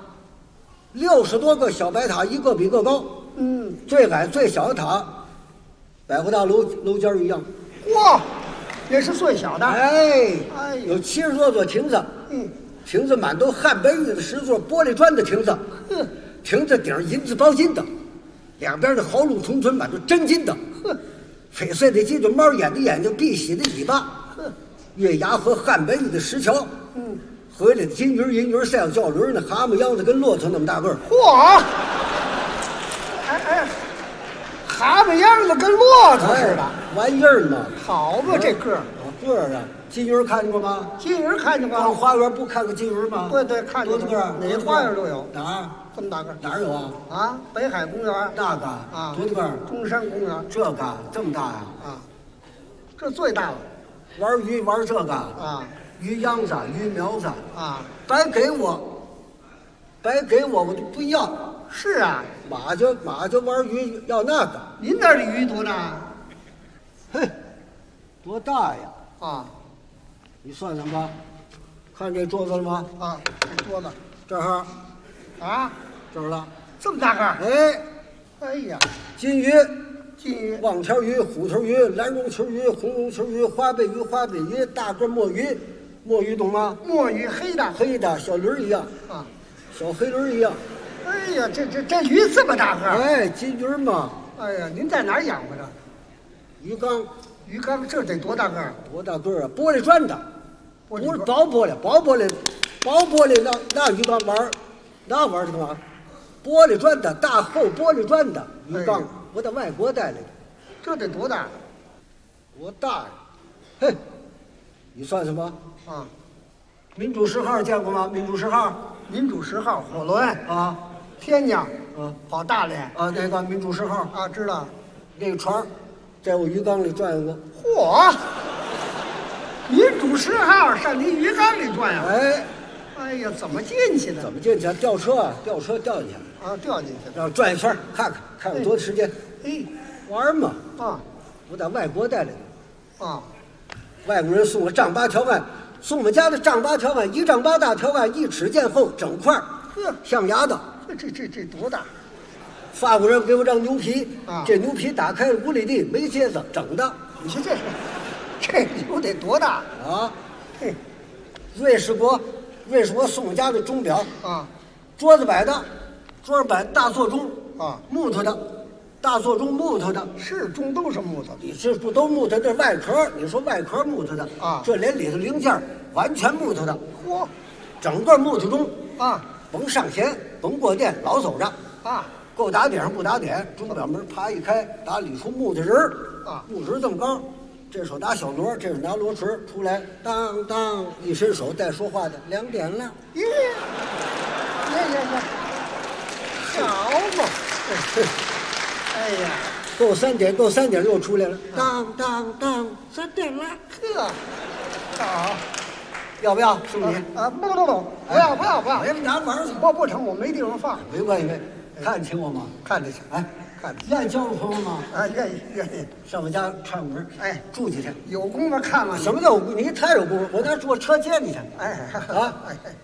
，60多个小白塔，一个比一个高。最矮最小的塔，百货大楼尖一样。 嚯，也是最小的。 哎，有70多座亭子。亭子满都汉白玉的石座，玻璃砖的亭子。亭子顶银子包金的，两边的毫露重唇满都真金的。翡翠的鸡嘴，猫眼的眼睛，碧玺的尾巴。月牙和汉白玉的石桥，河里的金鱼、银鱼、赛小轿轮呢，蛤蟆秧子跟骆驼那么大个儿。 嚯！哎，蛤蟆秧子跟骆驼似的， 玩意儿嘛。 好吧，这个儿个儿啊！金鱼看见过吗？ 金鱼看见过。 逛花园不看个金鱼吗？ 对，看见过。 多大个儿？ 哪花园都有。 哪儿？ 这么大个儿？ 哪儿有啊？ 啊，北海公园那个啊， 多大个儿？ 中山公园这个这么大呀？ 啊，这最大了。 玩鱼玩这个啊， 鱼秧子、鱼苗子啊， 白给我，我就不要。 是啊， 马家玩鱼要那个。 您那里鱼多大？ 嘿，多大呀？ 啊， 你算算吧。看这桌子了吗？ 啊，这桌子这儿， 啊， 这儿了， 这么大个儿。 哎呀， 金鱼。望条鱼、虎头鱼、蓝绒球鱼、红绒球鱼、花背鱼、大个墨鱼懂吗？ 墨鱼黑的，小轮一样啊， 小黑轮一样。 哎呀，这鱼这么大个儿！ 哎，金鱼嘛。 哎呀，您在哪儿养活的？ 鱼缸， 这得多大个儿？ 多大个儿啊？玻璃砖的，不是薄玻璃那鱼缸玩这干嘛？玻璃砖的，大厚玻璃砖的鱼缸。我在外国带来的， 这得多大？ 多大呀？嘿，你算什么？ 啊， 民主10号见过吗？民主10 号火轮啊， 天津跑大连啊，那个民主10号啊，知道。 那个船在我鱼缸里转悠过。 嚯！民主10号上您鱼缸里转悠？哎呀，怎么进去的？ 怎么进去？吊车掉进去啊，掉进去， 然后转一圈，看有多长时间。玩嘛啊！ 我在外国带来的啊， 外国人送我丈八条案，送我们家的丈八条案，1丈8大条案，1尺见厚，整块，象牙的。 这多大？ 法国人给我张牛皮啊， 这牛皮打开5里地，没疖子，整的。 你说这牛得多大啊？ 嘿， 瑞士国送我家的钟表啊， 桌子摆大座钟啊， 木头的，大座钟木头的， 是钟都是木头的， 你这不都木头？这外壳，你说外壳木头的啊， 这连里头零件完全木头的， 嚯， 整个木头钟啊， 甭上弦，甭过电，老走着啊， 够打点上不打点，钟表门啪一开，打里出木头人啊， 木头人这么高。这手拿小锣，这手拿锣锤，出来当当一伸手带说话的，2点了。 耶，好嘛！哎呀， 够3点又出来了，当当当，3点了。 呵，好， 要不要？送你啊？不要！ 哎，拿玩去。 不成，我没地方放。 没关系，看起我吗？ 看得起， 哎。愿意交我朋友吗？ 啊，愿意， 上我家串门，住几天？ 有功夫看看。 什么叫有功夫？你太有功夫，我那坐车接你去。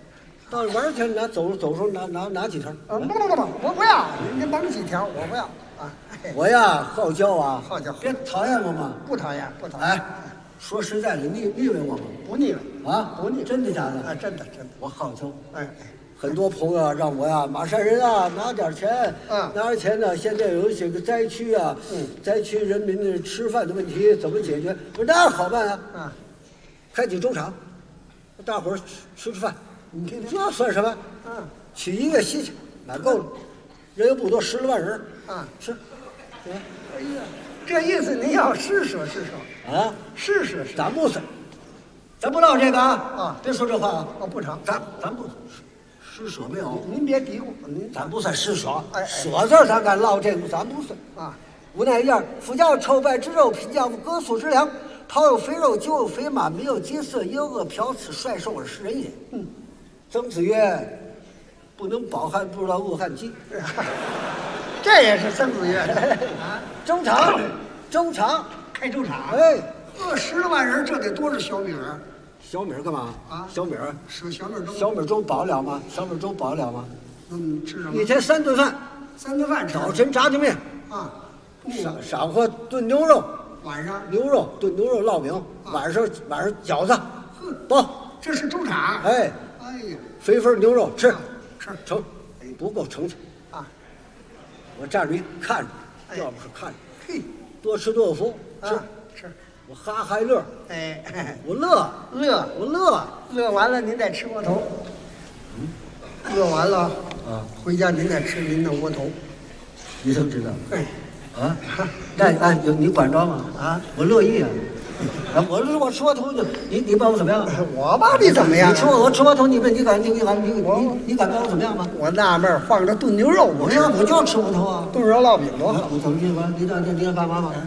到玩去拿走时候拿几条？ 不，我不要，您甭几条，我不要啊。 我呀好教啊， 好教， 别讨厌我嘛。 不讨厌。 哎，说实在的，腻歪我吗？ 不腻歪啊， 不腻， 真的假的？ 啊，真的。 我好教。 哎， 很多朋友让我呀，马山人啊，拿点钱。拿点钱呢，现在有一些个灾区啊，灾区人民的吃饭的问题怎么解决？我说那好办啊，开几中场，大伙儿吃饭。你看这算什么？去一个西去，哪够了？人又不多，10来万人啊，是。 哎呀，这意思您要施舍啊？ 施舍， 咱不是，咱不唠这个啊！别说这话啊！ 不成， 咱不施舍没有。 您别嘀咕， 咱不算施舍， 舍字咱敢唠这个，咱不算啊。 无奈样，夫教臭败之肉，贫教各素之粮。桃有肥肉，酒有肥马，没有节色，也有饿殍，此率兽而食人也。曾子曰：“不能饱汉，不知道饿汉饥。” 这也是曾子曰啊。粥厂， 开粥厂。 哎 ，10来万人，这得多少小米儿？ 小米儿干嘛啊？小米儿是小米粥。 小米粥饱了吗？小米粥饱了吗？ 吃什么？ 一天3顿饭。 3顿饭， 早晨炸酱面啊， 晌午炖牛肉， 晚上炖牛肉烙饼，晚上饺子。饱， 这是粥厂。 哎呀， 肥肥牛肉吃成，不够盛去啊！ 我站着一看着，要不是看着， 嘿， 多吃多有福， 吃， 我哈哈乐，我乐完了，您再吃窝头。乐完了啊， 回家您再吃您的窝头。 你怎么知道？那你管着吗？啊，我乐意啊。我吃窝头就你把我怎么样？ 我把你怎么样？ 我吃窝头，你敢把我怎么样吗？ 我纳闷放着炖牛肉， 我就吃窝头啊， 炖肉烙饼多好。 我怎么你干嘛吗？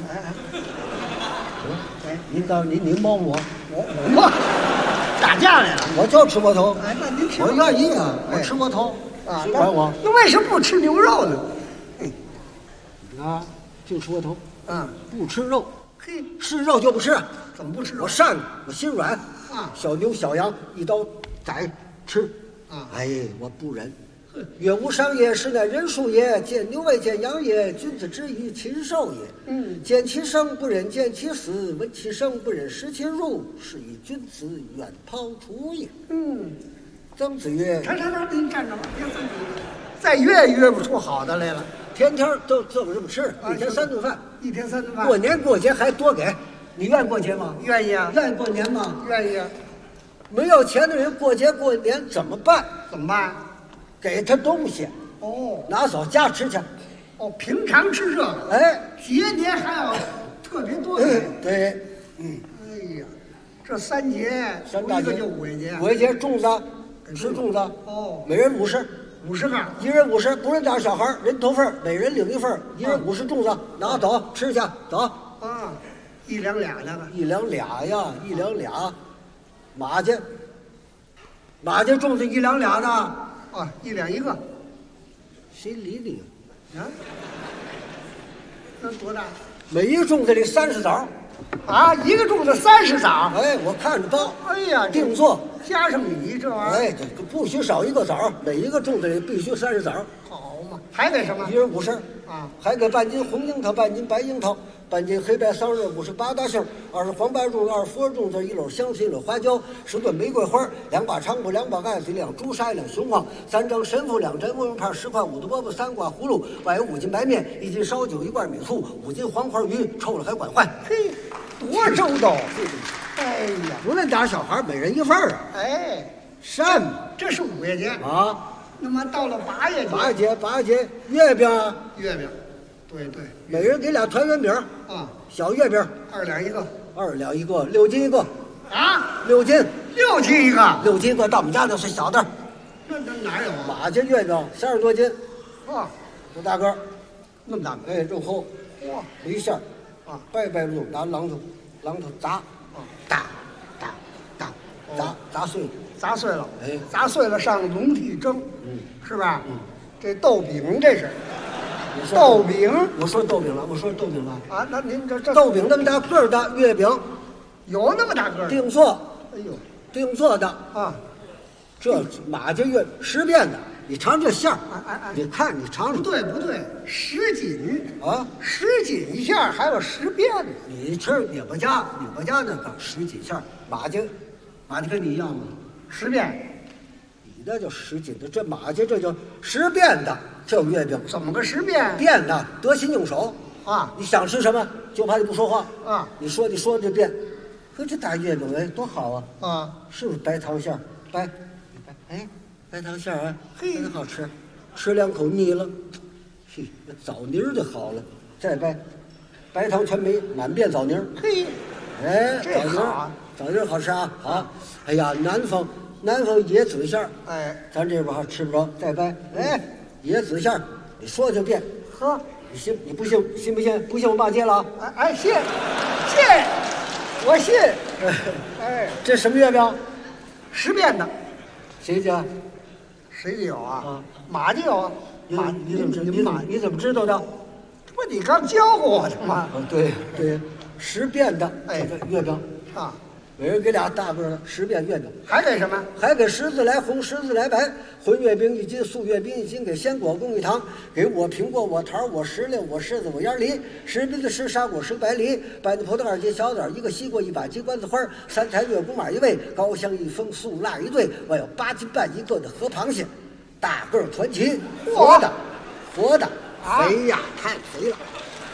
您告诉您帮我， 我打架来了， 我就吃窝头。 哎，那您吃， 我愿意啊，我吃窝头啊， 谁管我？ 那为什么不吃牛肉呢？ 啊，就吃窝头，不吃肉。 嘿， 是肉就不吃， 怎么不吃肉？ 我善，我心软啊， 小牛小羊一刀宰吃啊！ 哎，我不忍。曰无伤也，是乃人术也。见牛为见羊也，君子之于禽兽也。见其生不忍见其死，闻其声不忍食其入，是以君子远庖厨也。曾子曰：“ 成，您站着吧，别这么再约不出好的来了。 天天都这么吃，一天3顿饭，过年过节还多给，你愿意过节吗？ 愿意啊。 愿意过年吗？ 愿意啊。 没有钱的人过节过年怎么办？给他东西。拿走家吃去。 平常吃这个，节年还要特别多给。 对。 哎呀，这3节 ，3大节就5月节。 5月节粽子，吃粽子。每人50个，一人50，不论大小孩，人头份，每人领1份，一人50粽子，拿走吃去，走。 啊，1两2那个 ，1两2呀，1两2，马家粽子1两2的， 啊，1两1个， 谁理你啊？那多大？ 每一个粽子里30枣。 啊，一个粽子30枣。 哎，我看着包。 哎呀， 定做加上米这玩意儿。 哎，这不许少1个枣，每一个粽子里必须30枣。 好嘛，还给什么？ 一人50 啊， 还给半斤红樱桃，半斤白樱桃，半斤黑白桑葚，58大杏，20黄白粽，20腐粽子，1篓香芹，1篓花椒，10顿玫瑰花，2把菖蒲，2把盖子，1两朱砂，1两雄黄，3张神父，2针乌龙帕，10块5的饽饽，3挂葫芦，外有5斤白面，1斤烧酒，1罐米醋，5斤黄花鱼，臭了还管换。 嘿，多周到！哎呀， 不论大小孩，每人1份啊！ 哎， 善， 这是5月节啊。 那么到了8月节 ，8节月饼啊， 月饼，对， 每人给2团圆饼啊， 小月饼 ，2两1个 ，2两1个，6斤1个啊 ，6斤 ，6斤1个 ，6斤1个，到我们家那是小的。 那哪有啊？ 马家月饼30多斤，多大个？ 那么大个， 哎，肉厚， 哇， 没馅儿啊， 白肉拿榔头砸，砸碎了，哎， 砸碎了上笼屉蒸，是吧？这豆饼这是，豆饼， 我说豆饼了啊，那您这豆饼那么大个儿的月饼， 有那么大个儿？ 定做， 哎呦， 定做的啊， 这马家月10变的，你尝这馅儿，你看你尝尝。 不对，10斤啊 ，10斤馅儿还有10变呢。 你吃你们家那个10斤馅儿，马家跟你一样吗 ？10变。 你那叫10斤的，这马家这叫10变的，这月饼怎么个10变？ 变的，得心应手啊！ 你想吃什么，就怕你不说话啊！ 你说就变。可这大月饼哎，多好啊！ 啊， 是不是白糖馅儿？白糖馅儿啊，很好吃，吃2口腻了。嘿，那枣泥儿就好了，再白糖全没，满遍枣泥儿。 嘿， 哎， 这好啊， 枣泥儿好吃啊！好，哎呀，南方椰子馅儿， 哎， 咱这边还吃不着，再掰。哎，椰子馅儿，你说就变。 呵， 你信？你不信？信不信？不信我骂街了啊！ 哎，信，我信。哎， 这什么月饼 ？10变的。 谁家？ 谁家有啊？马家有啊。 你怎么知道的？ 这不你刚教过我的吗？ 对，10变的这个月饼啊， 每人给2大个的10变月饼。 还给什么？ 还给10字来红，10字来白。荤月饼1斤，素月饼1斤，给鲜果供1糖，给我苹果，我桃，我石榴，我柿子，我烟梨，10鼻子10沙果10白梨，半斤葡萄2斤小枣，1个西瓜，1把鸡冠子花，3台月骨马1位，高香1封，素腊1对，我有8斤半1个的河螃蟹，大个团旗，活的，肥呀，太肥了。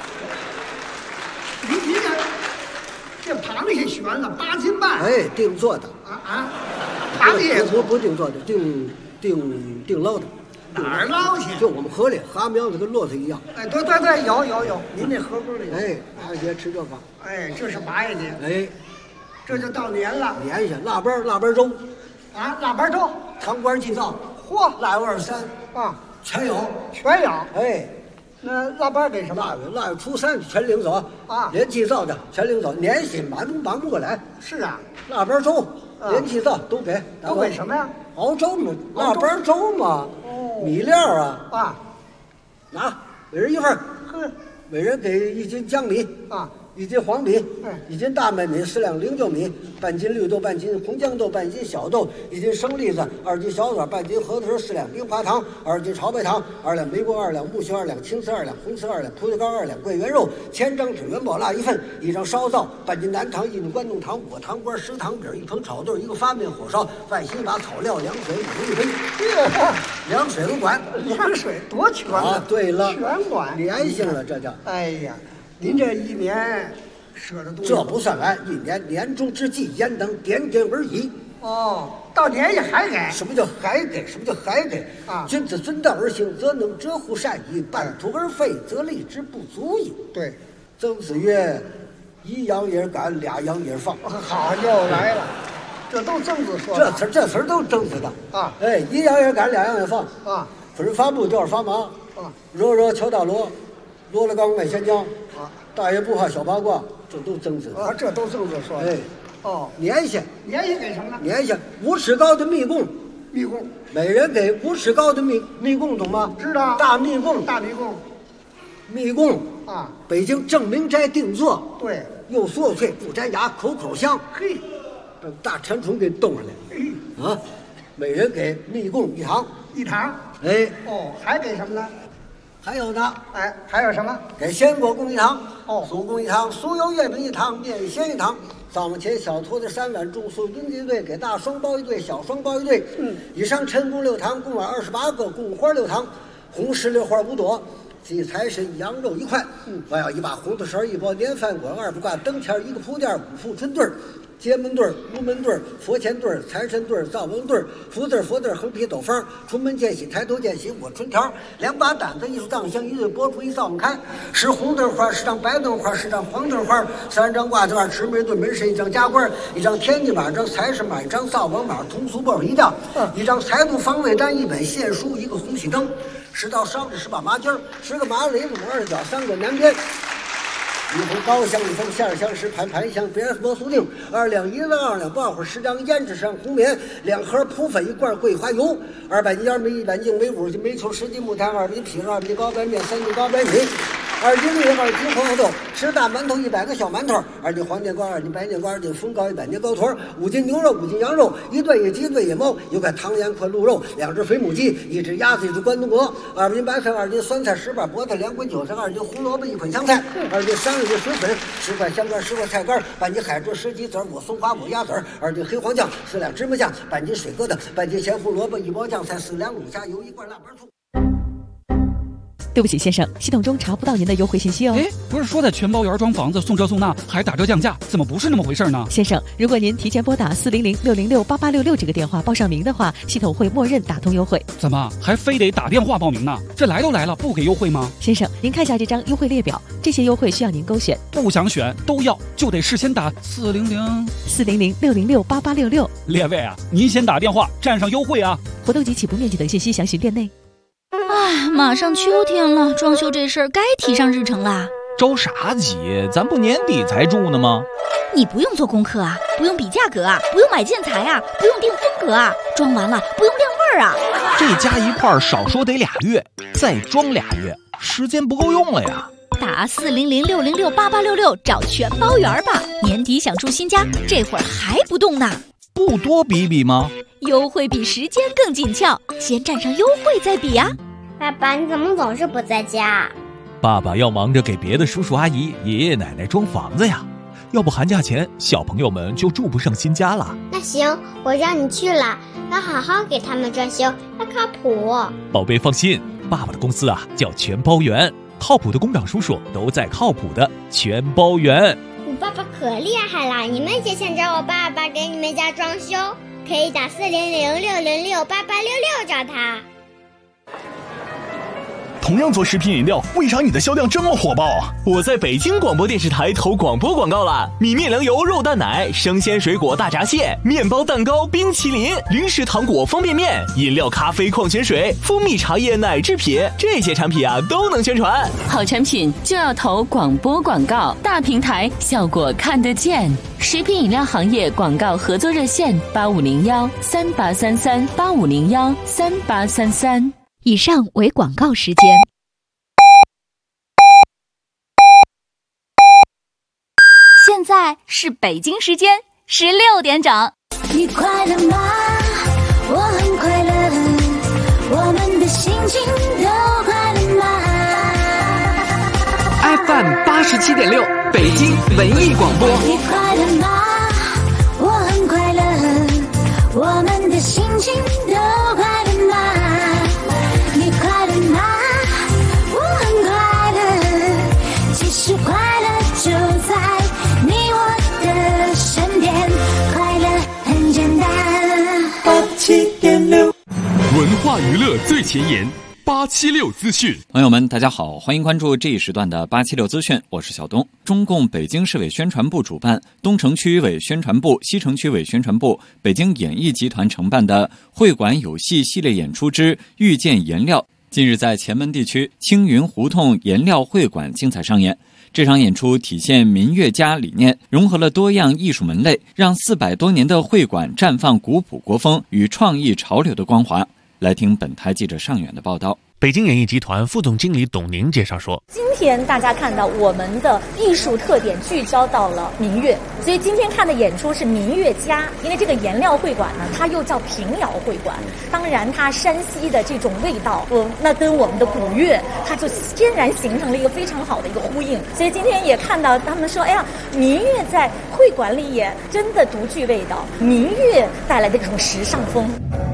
你这螃蟹悬了8斤半， 哎，定做的啊，螃蟹不定做的，定捞的。 哪儿捞去？ 就我们河里，蛤苗子跟骆驼一样。 哎，对，有，您这河沟里。 哎，八月节吃这个。 哎，这是八月节。 哎， 这就到年了。 年下腊八粥。 啊，腊八粥， 糖瓜祭灶。 嚯， 腊月23 啊， 全有。 哎，那腊八给什么？ 腊月初3全领走啊， 连祭灶的全领走，年薪忙不过来。 是啊， 腊八粥、连祭灶都给什么呀？ 熬粥嘛，腊八粥嘛。米料啊，拿每人1份，每人给1斤江米啊 ，1斤黄米，1斤大麦米，4两菱角米，半斤绿豆，半斤红豇豆，半斤小豆，1斤生栗子，2斤小枣，半斤核桃，4两冰花糖，2斤炒白糖，2两玫瑰，2两木须，2两青丝，2两红丝，2两葡萄干，2两桂圆肉，1000张纸元宝蜡1份，1张烧皂，半斤南糖，1斤关东糖，5个糖瓜，10糖饼，1盆炒豆，1个发面火烧，外心把草料，凉水5杯，凉水都管， 凉水多全啊！ 对了， 全管， 连性了，这叫。 哎呀，您这一年舍得多。 这不算完，一年年终之际，焉能点点而已。 哦，到年也还给？ 什么叫还给？什么叫还给啊？ 君子遵道而行，则能折乎善矣；半途而废，则立之不足矣。 对， 曾子曰：“一羊也干，2羊也放。” 好，又来了，这都曾子说的。这词儿都是曾子的啊。 哎，一羊也干，2羊也放啊。 分发布，调发麻啊。 惹敲大锣，罗了刚卖咸浆啊。大爷不怕小八卦，这都曾子啊。这都曾子说的。 哎。 哦， 年下给什么呢？ 年下5尺高的密供，每人给5尺高的密供，懂吗？ 知道。 大密供啊！ 北京正明斋定做， 对， 又酥脆不粘牙，口口香。 嘿， 把大馋虫给冻上来啊！每人给密供1糖 ，1糖。 哎， 哦，还给什么呢？ 还有呢， 哎，还有什么？ 给鲜果供1糖， 酥供1糖，酥油月饼1糖，面线1糖。灶门前小兔子3碗，重素丁1对，给大双包1对，小双包1对。以上陈供6糖，供碗28个，供花6糖，红石榴花5朵，祭财神羊肉1块。我要1把红的绳，1包年饭滚，2副挂灯签，1个铺垫，5副春对儿。街门对儿、屋门对儿、佛前对儿、财神对儿、灶王对儿、福字佛字横批斗方，出门见喜，抬头见喜，我春条，2把胆子，1束藏香，1对拨出1灶门开，10红灯花，10张白灯花，10张黄灯花，3张挂段，10门对门神，1张加官，1张天地马，1张财神马，1张灶王马，通俗报1吊，1张财度方位单，1本线书，1个红喜灯，10道烧纸，10把麻筋，10个麻雷子，20角，3个南边。1封高香，1封馅香，10盘盘香，别磨酥定，2两银子，2两爆火，10张胭脂上红棉，2盒扑粉，1罐桂花油，200斤蔫米，100斤梅5斤煤球，10斤木炭，2斤皮，2斤高白面，3斤高白米。 2斤绿2斤黄豆，10大馒头100个小馒头，2斤黄年糕2斤白年糕2斤风糕100年糕团，5斤牛肉5斤羊肉，1对野鸡1对野猫，1块糖盐宽鹿肉，2只肥母鸡，1只鸭子1只关东鹅，2斤白菜2斤酸菜10把菠菜2捆韭菜2斤胡萝卜1捆香菜，2斤山芋水粉10块香干10块菜干，半斤海蜇10鸡子5松花5鸭子2斤黑黄酱4两芝麻酱，半斤水疙瘩半斤咸胡萝卜1包酱菜4两卤虾油1罐腊八醋。 对不起，先生，系统中查不到您的优惠信息哦。 哎，不是说在全包园装房子送这送那，还打折降价，怎么不是那么回事呢？ 先生，如果您提前拨打400-606-8866这个电话报上名的话，系统会默认打通优惠。 怎么还非得打电话报名呢？这来都来了，不给优惠吗？ 先生，您看一下这张优惠列表，这些优惠需要您勾选。 不想选都要，就得事先打 400-606-8866。 列位啊，您先打电话占上优惠啊！ 活动及起步面积等信息详询店内。 哎，马上秋天了，装修这事儿该提上日程啦。 着啥急？咱不年底才住呢吗？ 你不用做功课啊，不用比价格啊，不用买建材啊，不用定风格啊，装完了不用晾味儿啊。 这加一块少说得2月，再装2月，时间不够用了呀。 打400-606-8866找全包园吧。年底想住新家，这会儿还不动呢？ 不多比比吗？ 优惠比时间更紧俏，先占上优惠再比啊。 爸爸，你怎么总是不在家？ 爸爸要忙着给别的叔叔阿姨、爷爷奶奶装房子呀，要不寒假前小朋友们就住不上新家了。 那行，我让你去了，要好好给他们装修，要靠谱。 宝贝放心，爸爸的公司啊叫全包园，靠谱的工长叔叔都在靠谱的全包园。 你爸爸可厉害了，你们也想找我爸爸给你们家装修，可以打400-606-8866找他。 同样做食品饮料，为啥你的销量这么火爆？我在北京广播电视台投广播广告了，米面粮油肉蛋奶、生鲜水果大闸蟹、面包蛋糕、冰淇淋、零食糖果方便面、饮料咖啡矿泉水、蜂蜜茶叶奶制品，这些产品啊都能宣传。 好产品就要投广播广告，大平台效果看得见。食品饮料行业广告合作热线8501-3833-8501-3833。 以上为广告时间。现在是北京时间16点整。 你快乐吗？我很快乐，我们的心情都快乐吗 ？FM 87.6，北京文艺广播。 你快乐吗？我很快乐，我们的心情都快乐吗？你快乐吗？我很快乐，其实快乐就在你我的身边，快乐很简单。87.6， 文化娱乐最前沿，876资讯。 朋友们，大家好，欢迎关注这一时段的876资讯，我是小东。中共北京市委宣传部主办，东城区委宣传部、西城区委宣传部、北京演艺集团承办的会馆有戏系列演出之遇见颜料，近日在前门地区青云胡同颜料会馆精彩上演。这场演出体现民乐家理念，融合了多样艺术门类，让400多年的会馆绽放古朴国风与创意潮流的光华。来听本台记者尚远的报道。 北京演艺集团副总经理董宁介绍说， 今天大家看到我们的艺术特点聚焦到了民乐，所以今天看的演出是民乐家。因为这个颜料会馆呢，它又叫平遥会馆，当然它山西的这种味道，那跟我们的古乐，它就天然形成了一个非常好的一个呼应。所以今天也看到他们说，哎呀，民乐在会馆里也真的独具味道，民乐带来的这种时尚风。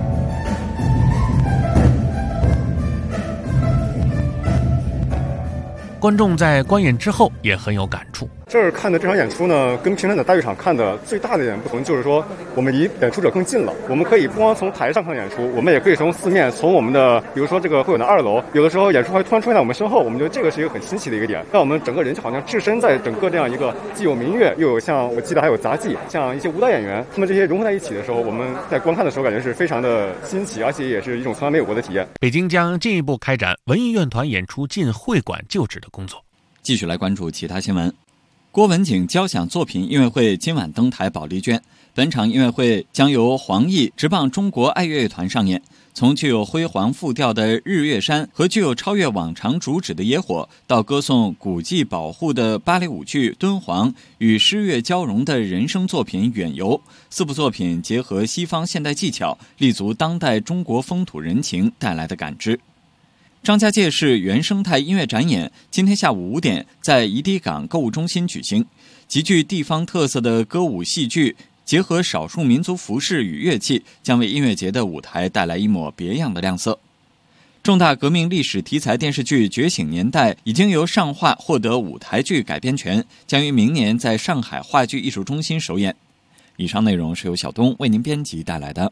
观众在观演之后也很有感触。 这儿看的这场演出呢，跟平常的大剧场看的最大的一点不同，就是说我们离演出者更近了。我们可以不光从台上看演出，我们也可以从四面，从我们的比如说这个会馆的2楼，有的时候演出会突然出现在我们身后，我们觉得这个是一个很新奇的一个点，让我们整个人就好像置身在整个这样一个既有民乐又有像我记得还有杂技，像一些舞蹈演员，他们这些融合在一起的时候，我们在观看的时候感觉是非常的新奇，而且也是一种从来没有过的体验。 北京将进一步开展文艺院团演出进会馆旧址的工作。 继续来关注其他新闻。郭文景交响作品音乐会今晚登台宝丽娟。本场音乐会将由黄奕执棒中国爱乐乐团上演， 从具有辉煌复调的日月山和具有超越往常主旨的野火，到歌颂古迹保护的芭蕾舞剧《敦煌》与诗乐交融的人生作品《远游》，4部作品结合西方现代技巧，立足当代中国风土人情带来的感知。张家界市原生态音乐展演今天下午5点在怡迪港购物中心举行，极具地方特色的歌舞戏剧结合少数民族服饰与乐器，将为音乐节的舞台带来一抹别样的亮色。重大革命历史题材电视剧《觉醒年代》已经由上画获得舞台剧改编权，将于明年在上海话剧艺术中心首演。以上内容是由小东为您编辑带来的。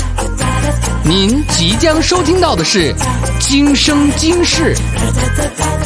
您即将收听到的是《今生今世》。